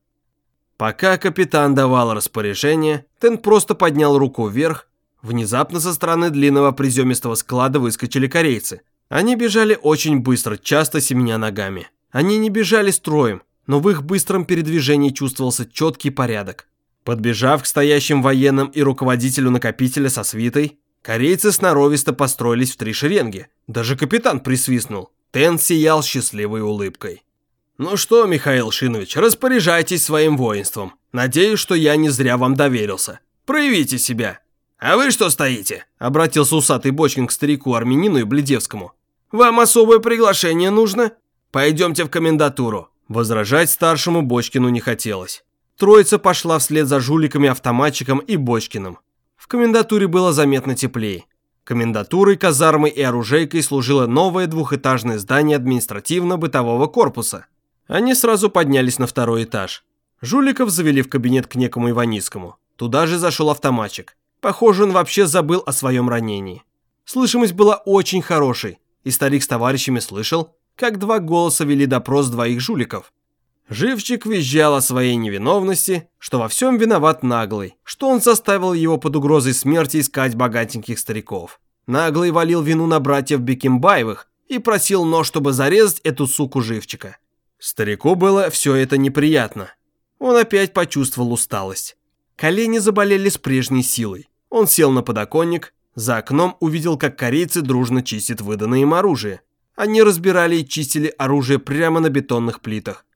Пока капитан давал распоряжение, Тен просто поднял руку вверх. Внезапно со стороны длинного приземистого склада выскочили корейцы. Они бежали очень быстро, часто семеня ногами. Они не бежали строем, но в их быстром передвижении чувствовался четкий порядок. Подбежав к стоящим военным и руководителю накопителя со свитой, корейцы сноровисто построились в три шеренги. Даже капитан присвистнул. Тен сиял счастливой улыбкой. «Ну что, Михаил Шинович, распоряжайтесь своим воинством. Надеюсь, что я не зря вам доверился. Проявите себя». «А вы что стоите?» – обратился усатый Бочкин к старику-армянину и Бледевскому. «Вам особое приглашение нужно? Пойдемте в комендатуру». Возражать старшему Бочкину не хотелось. Троица пошла вслед за жуликами-автоматчиком и Бочкиным. В комендатуре было заметно теплее. Комендатурой, казармой и оружейкой служило новое двухэтажное здание административно-бытового корпуса. Они сразу поднялись на второй этаж. Жуликов завели в кабинет к некому Иваницкому. Туда же зашел автоматчик. Похоже, он вообще забыл о своем ранении. Слышимость была очень хорошей, и старик с товарищами слышал, как два голоса вели допрос двоих жуликов. Живчик визжал о своей невиновности, что во всем виноват Наглый, что он заставил его под угрозой смерти искать богатеньких стариков. Наглый валил вину на братьев Бекимбаевых и просил нож, чтобы зарезать эту суку Живчика. Старику было все это неприятно. Он опять почувствовал усталость. Колени заболели с прежней силой. Он сел на подоконник, за окном увидел, как корейцы дружно чистят выданное им оружие. Они разбирали и чистили оружие прямо на бетонных плитах,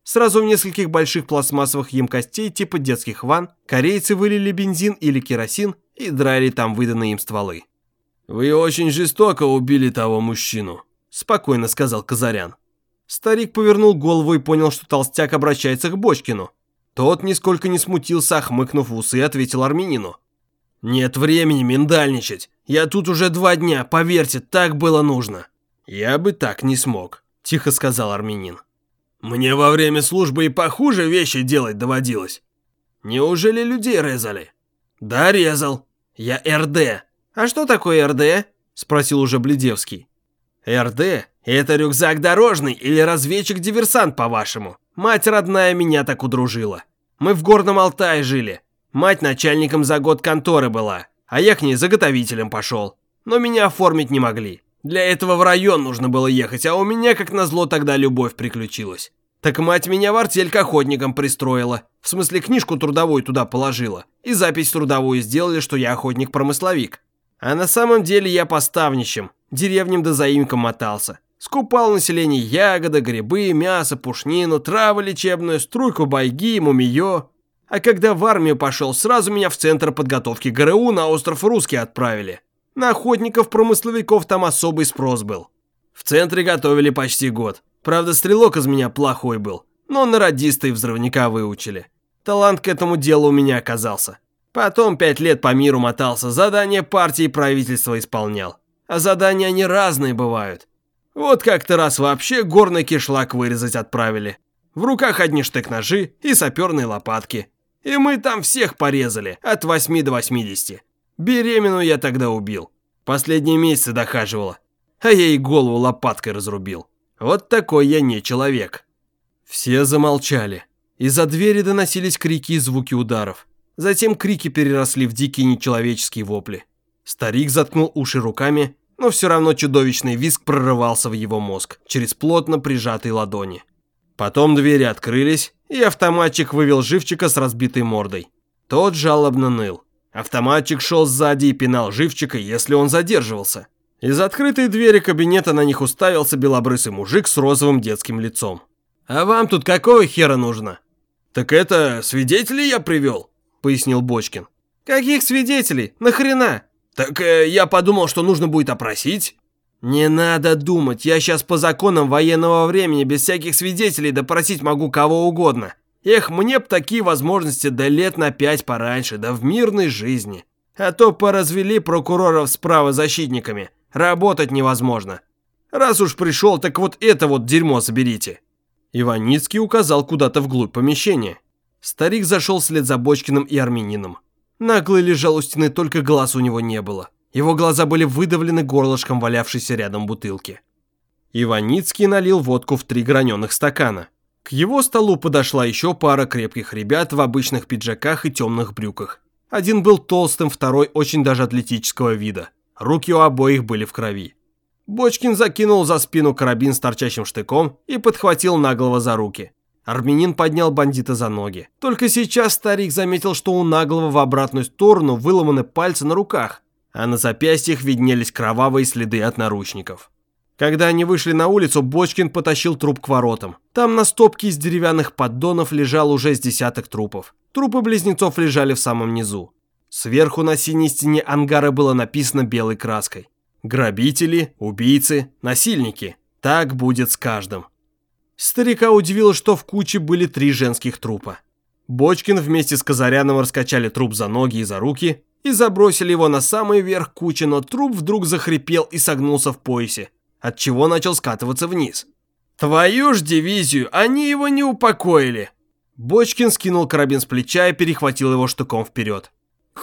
Сразу в нескольких больших пластмассовых емкостей типа детских ванн корейцы вылили бензин или керосин и драили там выданные им стволы. «Вы очень жестоко убили того мужчину», – спокойно сказал Казарян. Старик повернул голову и понял, что толстяк обращается к Бочкину. Тот нисколько не смутился, а хмыкнув в усы, ответил армянину. «Нет времени миндальничать. Я тут уже два дня, поверьте, так было нужно». «Я бы так не смог», – тихо сказал армянин. «Мне во время службы и похуже вещи делать доводилось». «Неужели людей резали?» «Да, резал. Я эр дэ». «А что такое эр дэ?» – спросил уже Бледевский. эр дэ – это рюкзак дорожный или разведчик-диверсант, по-вашему. Мать родная меня так удружила. Мы в Горном Алтае жили. Мать начальником за год конторы была, а я к ней заготовителем пошел. Но меня оформить не могли. Для этого в район нужно было ехать, а у меня, как назло, тогда любовь приключилась. Так мать меня в артель к охотникам пристроила. В смысле, книжку трудовую туда положила. И запись трудовую сделали, что я охотник-промысловик. А на самом деле я поставничем, деревням да заимкам мотался. Скупал население ягоды, грибы, мясо, пушнину, травы лечебную, струйку байги, мумиё. А когда в армию пошел, сразу меня в центр подготовки гэ эр у на остров Русский отправили. На охотников-промысловиков там особый спрос был. В центре готовили почти год. Правда, стрелок из меня плохой был, но на радиста и взрывника выучили. Талант к этому делу у меня оказался. Потом пять лет по миру мотался, задания партии и правительства исполнял. А задания они разные бывают. Вот как-то раз вообще горный кишлак вырезать отправили. В руках одни штык-ножи и саперные лопатки. И мы там всех порезали, от восьми до восьмидесяти. Беременную я тогда убил. Последние месяцы дохаживала. А я ей голову лопаткой разрубил. Вот такой я не человек. Все замолчали. Из-за двери доносились крики и звуки ударов. Затем крики переросли в дикие нечеловеческие вопли. Старик заткнул уши руками, но все равно чудовищный визг прорывался в его мозг через плотно прижатые ладони. Потом двери открылись, и автоматчик вывел живчика с разбитой мордой. Тот жалобно ныл. Автоматчик шел сзади и пинал живчика, если он задерживался. Из открытой двери кабинета на них уставился белобрысый мужик с розовым детским лицом. «А вам тут какого хера нужно?» «Так это свидетелей я привел», — пояснил Бочкин. «Каких свидетелей? Нахрена?» «Так э, я подумал, что нужно будет опросить». «Не надо думать, я сейчас по законам военного времени без всяких свидетелей допросить могу кого угодно. Эх, мне б такие возможности да лет на пять пораньше, да в мирной жизни. А то поразвели прокуроров с правозащитниками, работать невозможно. Раз уж пришел, так вот это вот дерьмо соберите». Иваницкий указал куда-то вглубь помещения. Старик зашел вслед за Бочкиным и армянином. Наглый лежал у стены, только глаз у него не было. Его глаза были выдавлены горлышком валявшейся рядом бутылки. Иваницкий налил водку в три граненых стакана. К его столу подошла еще пара крепких ребят в обычных пиджаках и темных брюках. Один был толстым, второй очень даже атлетического вида. Руки у обоих были в крови. Бочкин закинул за спину карабин с торчащим штыком и подхватил наглого за руки. Армянин поднял бандита за ноги. Только сейчас старик заметил, что у наглого в обратную сторону выломаны пальцы на руках, а на запястьях виднелись кровавые следы от наручников. Когда они вышли на улицу, Бочкин потащил труп к воротам. Там на стопке из деревянных поддонов лежал уже с десяток трупов. Трупы близнецов лежали в самом низу. Сверху на синей стене ангара было написано белой краской: «Грабители, убийцы, насильники. Так будет с каждым». Старика удивило, что в куче были три женских трупа. Бочкин вместе с Казаряном раскачали труп за ноги и за руки и забросили его на самый верх кучи, но труп вдруг захрипел и согнулся в поясе, отчего начал скатываться вниз. «Твою ж дивизию, они его не упокоили!» Бочкин скинул карабин с плеча и перехватил его штыком вперед.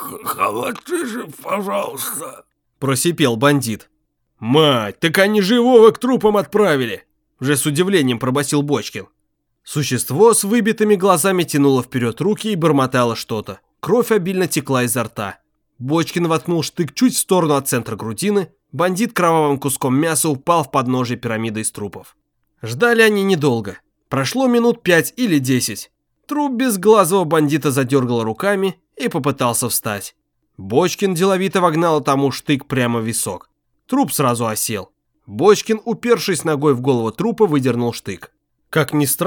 «Холодцы же, пожалуйста!» – просипел бандит. «Мать, так они живого к трупам отправили!» – уже с удивлением пробасил Бочкин. Существо с выбитыми глазами тянуло вперед руки и бормотало что-то. Кровь обильно текла изо рта. Бочкин воткнул штык чуть в сторону от центра грудины. Бандит кровавым куском мяса упал в подножие пирамиды из трупов. Ждали они недолго. Прошло минут пять или десять. Труп безглазого бандита задергал руками и попытался встать. Бочкин деловито вогнал тому штык прямо в висок. Труп сразу осел. Бочкин, упершись ногой в голову трупа, выдернул штык. Как ни странно,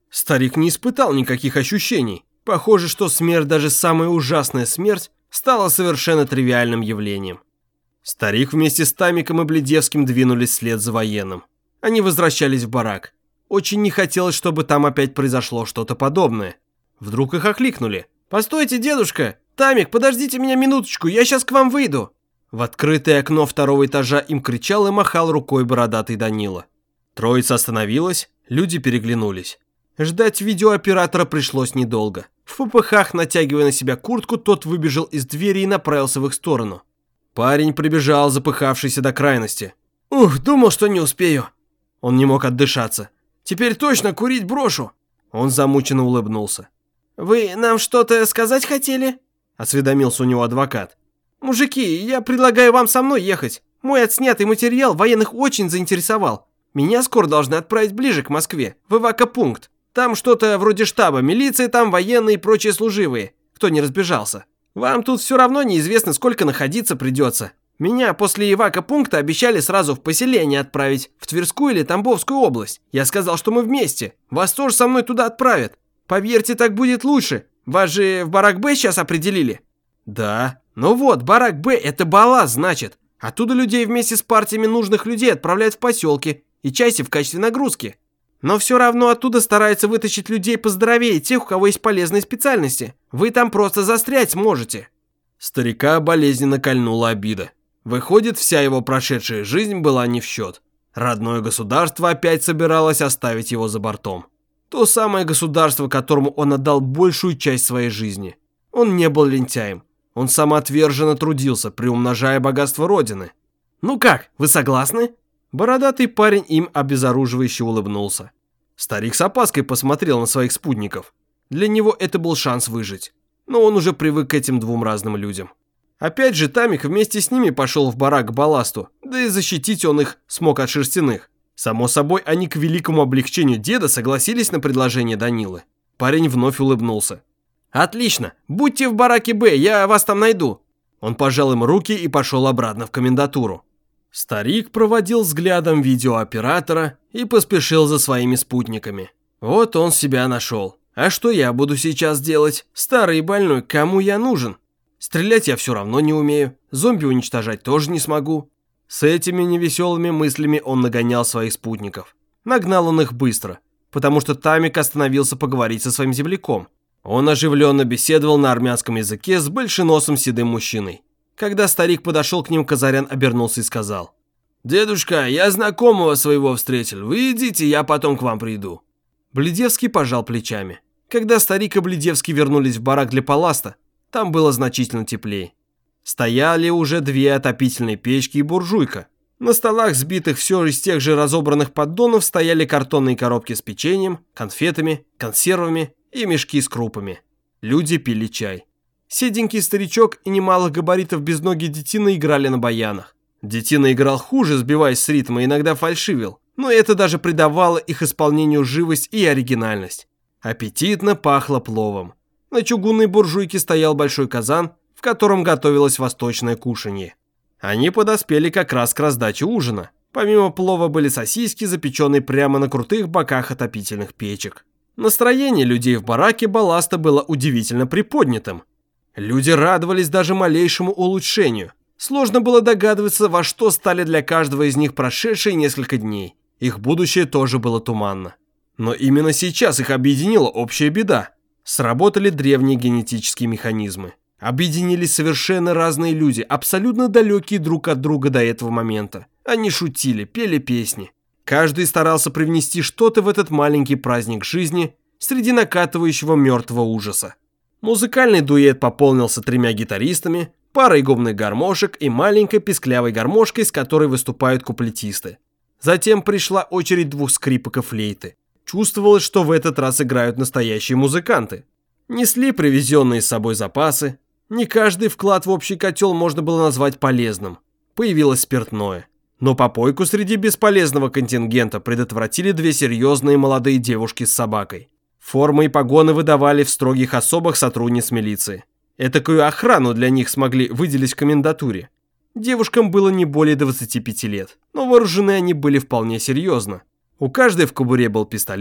Старик не испытал никаких ощущений. Похоже, что смерть, даже самая ужасная смерть, стала совершенно тривиальным явлением. Старик вместе с Тамиком и Бледевским двинулись вслед за военным. Они возвращались в барак. Очень не хотелось, чтобы там опять произошло что-то подобное. Вдруг их окликнули. «Постойте, дедушка! Тамик, подождите меня минуточку, я сейчас к вам выйду!» В открытое окно второго этажа им кричал и махал рукой бородатый Данила. Троица остановилась, люди переглянулись. Ждать видеооператора пришлось недолго. В попыхах, натягивая на себя куртку, тот выбежал из двери и направился в их сторону. Парень прибежал, запыхавшийся до крайности. «Ух, думал, что не успею!» Он не мог отдышаться. «Теперь точно курить брошу!» Он замученно улыбнулся. «Вы нам что-то сказать хотели?» Осведомился у него адвокат. «Мужики, я предлагаю вам со мной ехать. Мой отснятый материал военных очень заинтересовал. Меня скоро должны отправить ближе к Москве, в эвакопункт. Там что-то вроде штаба, милиция там, военные и прочие служивые, кто не разбежался. Вам тут все равно неизвестно, сколько находиться придется. Меня после эвакопункта обещали сразу в поселение отправить, в Тверскую или Тамбовскую область. Я сказал, что мы вместе. Вас тоже со мной туда отправят. Поверьте, так будет лучше. Вас же в барак Б сейчас определили?» «Да. Ну вот, барак Б – это балласт, значит. Оттуда людей вместе с партиями нужных людей отправляют в поселки и части в качестве нагрузки. Но все равно оттуда стараются вытащить людей поздоровее, тех, у кого есть полезные специальности. Вы там просто застрять сможете». Старика болезненно кольнула обида. Выходит, вся его прошедшая жизнь была не в счет. Родное государство опять собиралось оставить его за бортом. То самое государство, которому он отдал большую часть своей жизни. Он не был лентяем. Он самоотверженно трудился, приумножая богатство Родины. «Ну как, вы согласны?» Бородатый парень им обезоруживающе улыбнулся. Старик с опаской посмотрел на своих спутников. Для него это был шанс выжить. Но он уже привык к этим двум разным людям. Опять же, Тамик вместе с ними пошел в барак к балласту, да и защитить он их смог от шерстяных. Само собой, они к великому облегчению деда согласились на предложение Данилы. Парень вновь улыбнулся. «Отлично, будьте в бараке Б, я вас там найду». Он пожал им руки и пошел обратно в комендатуру. Старик проводил взглядом видеооператора и поспешил за своими спутниками. Вот он себя нашел. А что я буду сейчас делать? Старый и больной, кому я нужен? Стрелять я все равно не умею, зомби уничтожать тоже не смогу. С этими невеселыми мыслями он нагонял своих спутников. Нагнал он их быстро, потому что Тамик остановился поговорить со своим земляком. Он оживленно беседовал на армянском языке с большеносым седым мужчиной. Когда старик подошел к ним, Казарян обернулся и сказал: «Дедушка, я знакомого своего встретил. Вы идите, я потом к вам приду». Бледевский пожал плечами. Когда старик и Бледевский вернулись в барак для паласта, там было значительно теплее. Стояли уже две отопительные печки и буржуйка. На столах, сбитых все из тех же разобранных поддонов, стояли картонные коробки с печеньем, конфетами, консервами и мешки с крупами. Люди пили чай. Седенький старичок и немалых габаритов безногий детина играли на баянах. Детина играл хуже, сбиваясь с ритма, иногда фальшивил, но это даже придавало их исполнению живость и оригинальность. Аппетитно пахло пловом. На чугунной буржуйке стоял большой казан, в котором готовилось восточное кушанье. Они подоспели как раз к раздаче ужина. Помимо плова были сосиски, запеченные прямо на крутых боках отопительных печек. Настроение людей в бараке балласта было удивительно приподнятым. Люди радовались даже малейшему улучшению. Сложно было догадываться, во что стали для каждого из них прошедшие несколько дней. Их будущее тоже было туманно. Но именно сейчас их объединила общая беда. Сработали древние генетические механизмы. Объединились совершенно разные люди, абсолютно далекие друг от друга до этого момента. Они шутили, пели песни. Каждый старался привнести что-то в этот маленький праздник жизни среди накатывающего мертвого ужаса. Музыкальный дуэт пополнился тремя гитаристами, парой губных гармошек и маленькой писклявой гармошкой, с которой выступают куплетисты. Затем пришла очередь двух скрипок и флейты. Чувствовалось, что в этот раз играют настоящие музыканты. Несли привезенные с собой запасы. Не каждый вклад в общий котел можно было назвать полезным. Появилось спиртное. Но попойку среди бесполезного контингента предотвратили две серьезные молодые девушки с собакой. Формы и погоны выдавали в строгих особах сотрудниц милиции. Этакую охрану для них смогли выделить в комендатуре. Девушкам было не более двадцати пяти лет, но вооружены они были вполне серьезно. У каждой в кобуре был пистолет,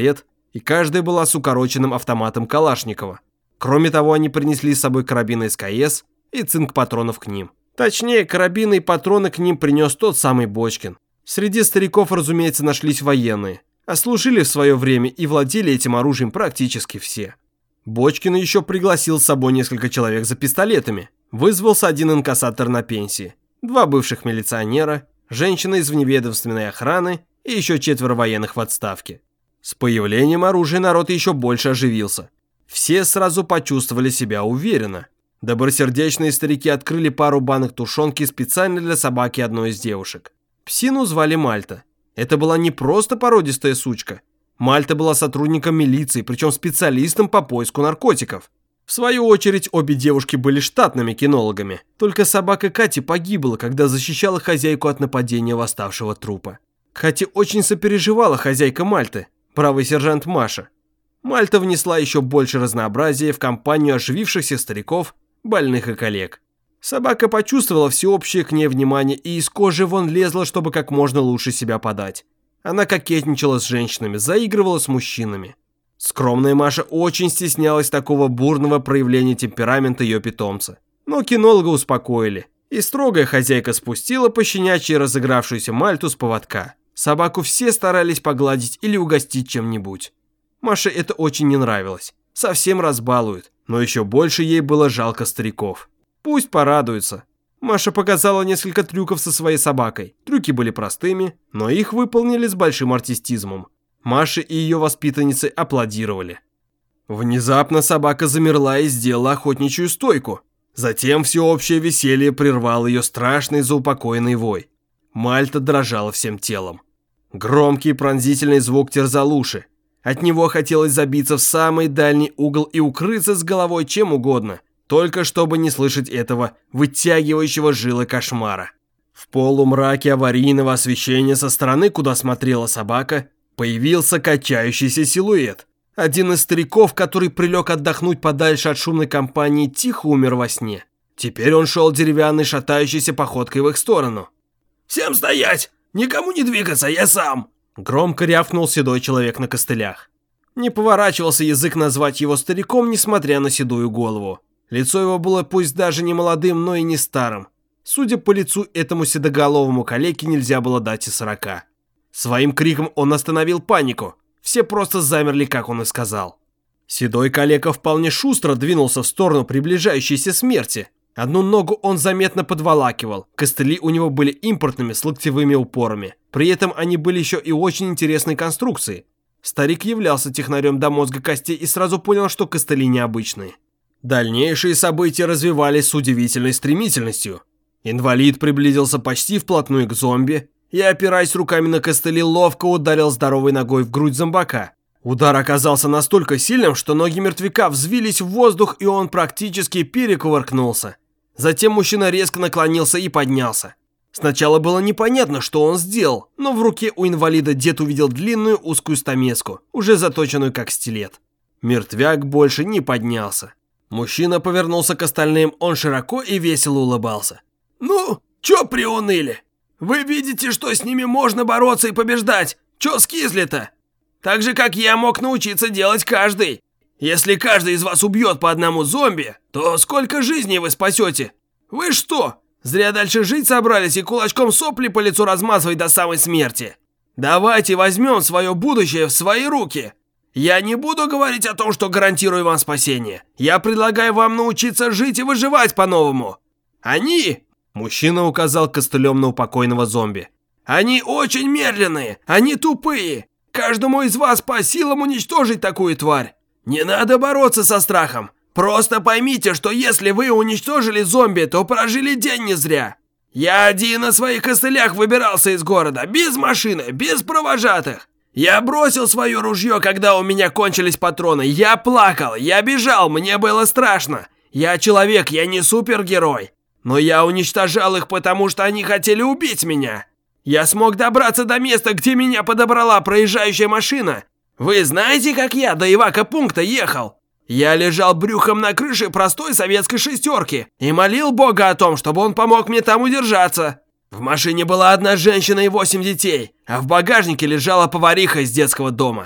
и каждая была с укороченным автоматом Калашникова. Кроме того, они принесли с собой карабины СКС и цинк патронов к ним. Точнее, карабины и патроны к ним принес тот самый Бочкин. Среди стариков, разумеется, нашлись военные, а служили в свое время и владели этим оружием практически все. Бочкин еще пригласил с собой несколько человек за пистолетами. Вызвался один инкассатор на пенсии, два бывших милиционера, женщина из вневедомственной охраны и еще четверо военных в отставке. С появлением оружия народ еще больше оживился. Все сразу почувствовали себя уверенно. Добросердечные старики открыли пару банок тушенки специально для собаки одной из девушек. Псину звали Мальта. Это была не просто породистая сучка. Мальта была сотрудником милиции, причем специалистом по поиску наркотиков. В свою очередь, обе девушки были штатными кинологами. Только собака Кати погибла, когда защищала хозяйку от нападения восставшего трупа. Кати очень сопереживала хозяйка Мальты, бравый сержант Маша. Мальта внесла еще больше разнообразия в компанию оживившихся стариков, больных и коллег. Собака почувствовала всеобщее к ней внимание и из кожи вон лезла, чтобы как можно лучше себя подать. Она кокетничала с женщинами, заигрывала с мужчинами. Скромная Маша очень стеснялась такого бурного проявления темперамента ее питомца. Но кинолога успокоили, и строгая хозяйка спустила пощенячьи разыгравшуюся Мальту с поводка. Собаку все старались погладить или угостить чем-нибудь. Маше это очень не нравилось. Совсем разбалуют, но еще больше ей было жалко стариков. Пусть порадуются. Маша показала несколько трюков со своей собакой. Трюки были простыми, но их выполнили с большим артистизмом. Маша и ее воспитанницы аплодировали. Внезапно собака замерла и сделала охотничью стойку. Затем всеобщее веселье прервал ее страшный заупокоенный вой. Мальта дрожала всем телом. Громкий пронзительный звук терзал уши. От него хотелось забиться в самый дальний угол и укрыться с головой чем угодно, только чтобы не слышать этого вытягивающего жилы кошмара. В полумраке аварийного освещения со стороны, куда смотрела собака, появился качающийся силуэт. Один из стариков, который прилег отдохнуть подальше от шумной компании, тихо умер во сне. Теперь он шел деревянной шатающейся походкой в их сторону. «Всем стоять! Никому не двигаться, я сам!» Громко рявкнул седой человек на костылях. Не поворачивался язык назвать его стариком, несмотря на седую голову. Лицо его было пусть даже не молодым, но и не старым. Судя по лицу, этому седоголовому калеке нельзя было дать и сорока. Своим криком он остановил панику. Все просто замерли, как он и сказал. Седой калека вполне шустро двинулся в сторону приближающейся смерти. Одну ногу он заметно подволакивал. Костыли у него были импортными с локтевыми упорами. При этом они были еще и очень интересной конструкции. Старик являлся технарем до мозга костей и сразу понял, что костыли необычные. Дальнейшие события развивались с удивительной стремительностью. Инвалид приблизился почти вплотную к зомби и, опираясь руками на костыли, ловко ударил здоровой ногой в грудь зомбака. Удар оказался настолько сильным, что ноги мертвяка взвились в воздух, и он практически перекувыркнулся. Затем мужчина резко наклонился и поднялся. Сначала было непонятно, что он сделал, но в руке у инвалида дед увидел длинную узкую стамеску, уже заточенную как стилет. Мертвяк больше не поднялся. Мужчина повернулся к остальным, он широко и весело улыбался. «Ну, чё приуныли? Вы видите, что с ними можно бороться и побеждать? Чё скизли-то? Так же, как я мог научиться делать каждый. Если каждый из вас убьет по одному зомби, то сколько жизней вы спасете? Вы что, зря дальше жить собрались и кулачком сопли по лицу размазывать до самой смерти? Давайте возьмем свое будущее в свои руки. Я не буду говорить о том, что гарантирую вам спасение. Я предлагаю вам научиться жить и выживать по-новому. Они...» Мужчина указал костылем на упокойного зомби. «Они очень медленные, они тупые. Каждому из вас по силам уничтожить такую тварь. Не надо бороться со страхом. Просто поймите, что если вы уничтожили зомби, то прожили день не зря. Я один на своих костылях выбирался из города, без машины, без провожатых. Я бросил свое ружье, когда у меня кончились патроны. Я плакал, я бежал, мне было страшно. Я человек, я не супергерой. Но я уничтожал их, потому что они хотели убить меня. Я смог добраться до места, где меня подобрала проезжающая машина. Вы знаете, как я до эвакопункта ехал? Я лежал брюхом на крыше простой советской шестерки и молил Бога о том, чтобы он помог мне там удержаться. В машине была одна женщина и восемь детей, а в багажнике лежала повариха из детского дома.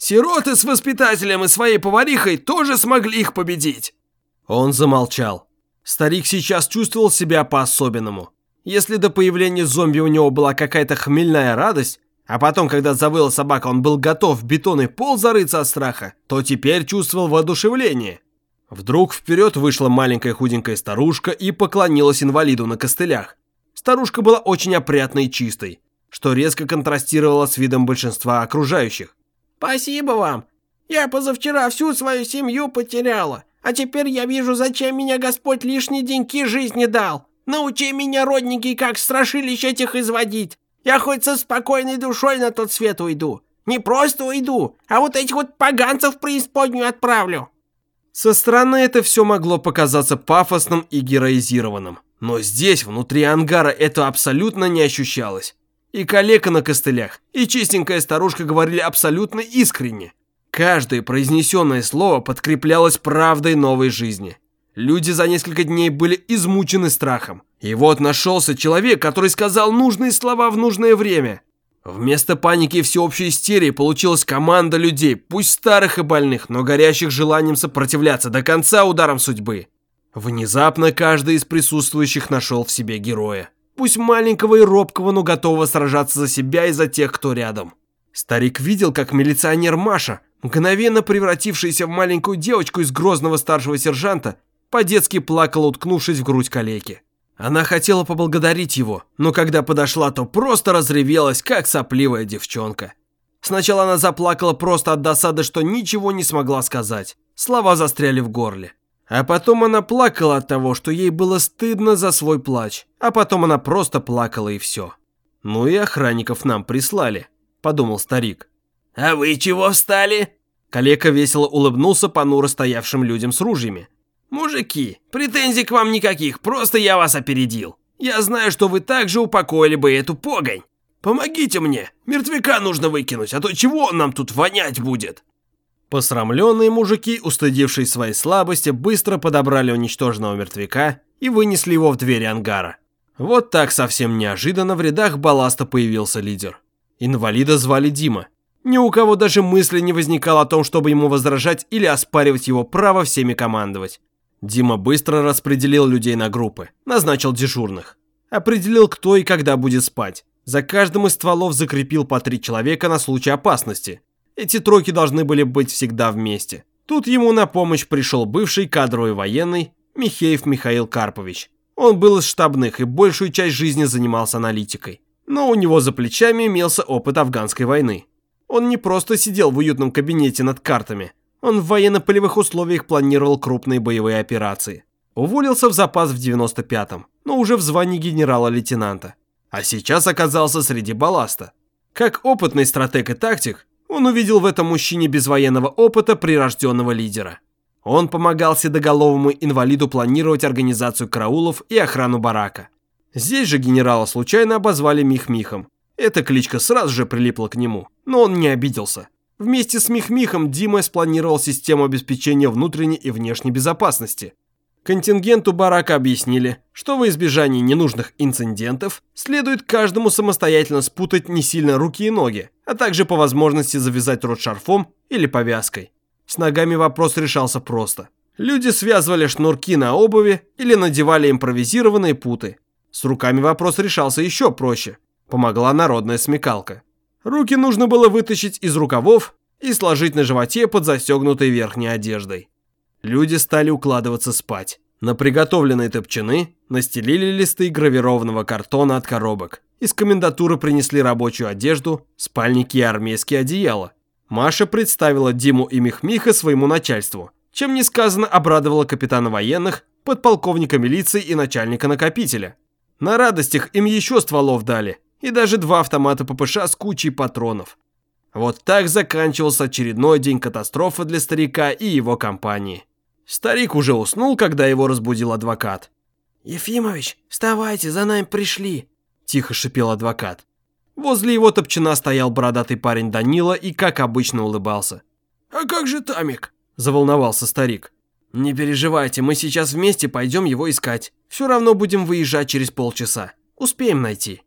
Сироты с воспитателем и своей поварихой тоже смогли их победить. Он замолчал. Старик сейчас чувствовал себя по-особенному. Если до появления зомби у него была какая-то хмельная радость, а потом, когда завыла собака, он был готов в бетонный пол зарыться от страха, то теперь чувствовал воодушевление. Вдруг вперед вышла маленькая худенькая старушка и поклонилась инвалиду на костылях. Старушка была очень опрятной и чистой, что резко контрастировало с видом большинства окружающих. «Спасибо вам. Я позавчера всю свою семью потеряла, а теперь я вижу, зачем меня Господь лишние деньки жизни дал. Научи меня, родненький, как страшилищ этих изводить. Я хоть со спокойной душой на тот свет уйду. Не просто уйду, а вот этих вот поганцев в преисподнюю отправлю». Со стороны это все могло показаться пафосным и героизированным. Но здесь, внутри ангара, это абсолютно не ощущалось. И калека на костылях, и чистенькая старушка говорили абсолютно искренне. Каждое произнесенное слово подкреплялось правдой новой жизни. Люди за несколько дней были измучены страхом. И вот нашелся человек, который сказал нужные слова в нужное время. Вместо паники и всеобщей истерии получилась команда людей, пусть старых и больных, но горящих желанием сопротивляться до конца ударам судьбы. Внезапно каждый из присутствующих нашел в себе героя. Пусть маленького и робкого, но готового сражаться за себя и за тех, кто рядом. Старик видел, как милиционер Маша, мгновенно превратившаяся в маленькую девочку из грозного старшего сержанта, по-детски плакала, уткнувшись в грудь калеки. Она хотела поблагодарить его, но когда подошла, то просто разревелась, как сопливая девчонка. Сначала она заплакала просто от досады, что ничего не смогла сказать. Слова застряли в горле. А потом она плакала от того, что ей было стыдно за свой плач. А потом она просто плакала и все. «Ну и охранников нам прислали», – подумал старик. «А вы чего встали?» Калека весело улыбнулся понуро стоявшим людям с ружьями. «Мужики, претензий к вам никаких, просто я вас опередил. Я знаю, что вы также упокоили бы эту погонь. Помогите мне, мертвяка нужно выкинуть, а то чего он нам тут вонять будет?» Посрамленные мужики, устыдившись своей слабости, быстро подобрали уничтоженного мертвяка и вынесли его в двери ангара. Вот так совсем неожиданно в рядах балласта появился лидер. Инвалида звали Дима. Ни у кого даже мысли не возникало о том, чтобы ему возражать или оспаривать его право всеми командовать. Дима быстро распределил людей на группы, назначил дежурных. Определил, кто и когда будет спать. За каждым из стволов закрепил по три человека на случай опасности. Эти тройки должны были быть всегда вместе. Тут ему на помощь пришел бывший кадровый военный Михеев Михаил Карпович. Он был из штабных и большую часть жизни занимался аналитикой. Но у него за плечами имелся опыт афганской войны. Он не просто сидел в уютном кабинете над картами. Он в военно-полевых условиях планировал крупные боевые операции. Уволился в запас в девяносто пятом, но уже в звании генерала-лейтенанта. А сейчас оказался среди балласта. Как опытный стратег и тактик, он увидел в этом мужчине без военного опыта прирожденного лидера. Он помогал седоголовому инвалиду планировать организацию караулов и охрану барака. Здесь же генерала случайно обозвали Мих-Михом. Эта кличка сразу же прилипла к нему, но он не обиделся. Вместе с Мих-Михом Дима спланировал систему обеспечения внутренней и внешней безопасности. Контингенту барака объяснили, что во избежание ненужных инцидентов следует каждому самостоятельно спутать не сильно руки и ноги, а также по возможности завязать рот шарфом или повязкой. С ногами вопрос решался просто. Люди связывали шнурки на обуви или надевали импровизированные путы. С руками вопрос решался еще проще. Помогла народная смекалка. Руки нужно было вытащить из рукавов и сложить на животе под застегнутой верхней одеждой. Люди стали укладываться спать. На приготовленные топчаны настелили листы гравированного картона от коробок. Из комендатуры принесли рабочую одежду, спальники и армейские одеяла. Маша представила Диму и Мих-Миха своему начальству, чем несказанно обрадовала капитана военных, подполковника милиции и начальника накопителя. На радостях им еще стволов дали, и даже два автомата ППШ с кучей патронов. Вот так заканчивался очередной день катастрофы для старика и его компании. Старик уже уснул, когда его разбудил адвокат. «Ефимович, вставайте, за нами пришли», – тихо шипел адвокат. Возле его топчана стоял бородатый парень Данила и, как обычно, улыбался. «А как же Тамик?» – заволновался старик. «Не переживайте, мы сейчас вместе пойдем его искать. Все равно будем выезжать через полчаса. Успеем найти».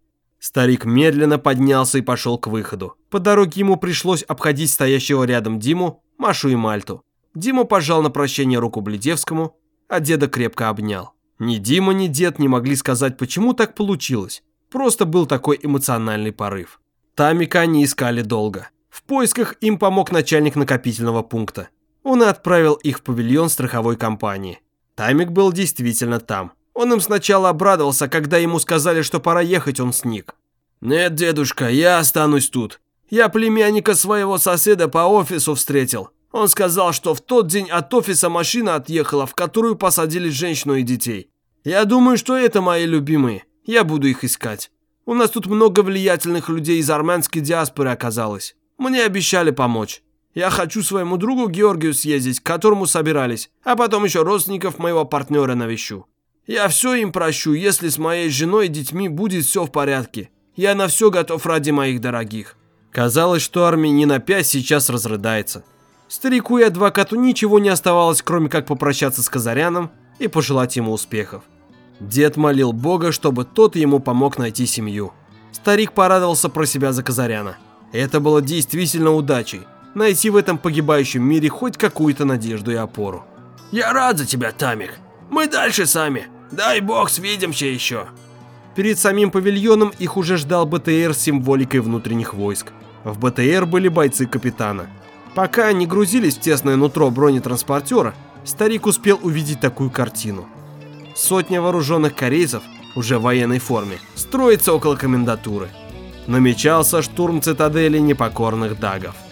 Старик медленно поднялся и пошел к выходу. По дороге ему пришлось обходить стоящего рядом Диму, Машу и Мальту. Дима пожал на прощание руку Бледевскому, а деда крепко обнял. Ни Дима, ни дед не могли сказать, почему так получилось. Просто был такой эмоциональный порыв. Тамика они искали долго. В поисках им помог начальник накопительного пункта. Он и отправил их в павильон страховой компании. Тамик был действительно там. Он им сначала обрадовался, когда ему сказали, что пора ехать, он сник. «Нет, дедушка, я останусь тут. Я племянника своего соседа по офису встретил. Он сказал, что в тот день от офиса машина отъехала, в которую посадили женщину и детей. Я думаю, что это мои любимые. Я буду их искать. У нас тут много влиятельных людей из армянской диаспоры оказалось. Мне обещали помочь. Я хочу своему другу Георгию съездить, к которому собирались, а потом еще родственников моего партнера навещу. Я все им прощу, если с моей женой и детьми будет все в порядке. Я на все готов ради моих дорогих». Казалось, что армянин опять сейчас разрыдается. Старику и адвокату ничего не оставалось, кроме как попрощаться с Казаряном и пожелать ему успехов. Дед молил Бога, чтобы тот ему помог найти семью. Старик порадовался про себя за Казаряна. Это было действительно удачей. Найти в этом погибающем мире хоть какую-то надежду и опору. «Я рад за тебя, Тамик. Мы дальше сами. Дай бог, свидимся еще». Перед самим павильоном их уже ждал БТР с символикой внутренних войск. В БТР были бойцы капитана. Пока они грузились в тесное нутро бронетранспортера, старик успел увидеть такую картину. Сотня вооруженных корейцев, уже в военной форме, строится около комендатуры. Намечался штурм цитадели непокорных дагов.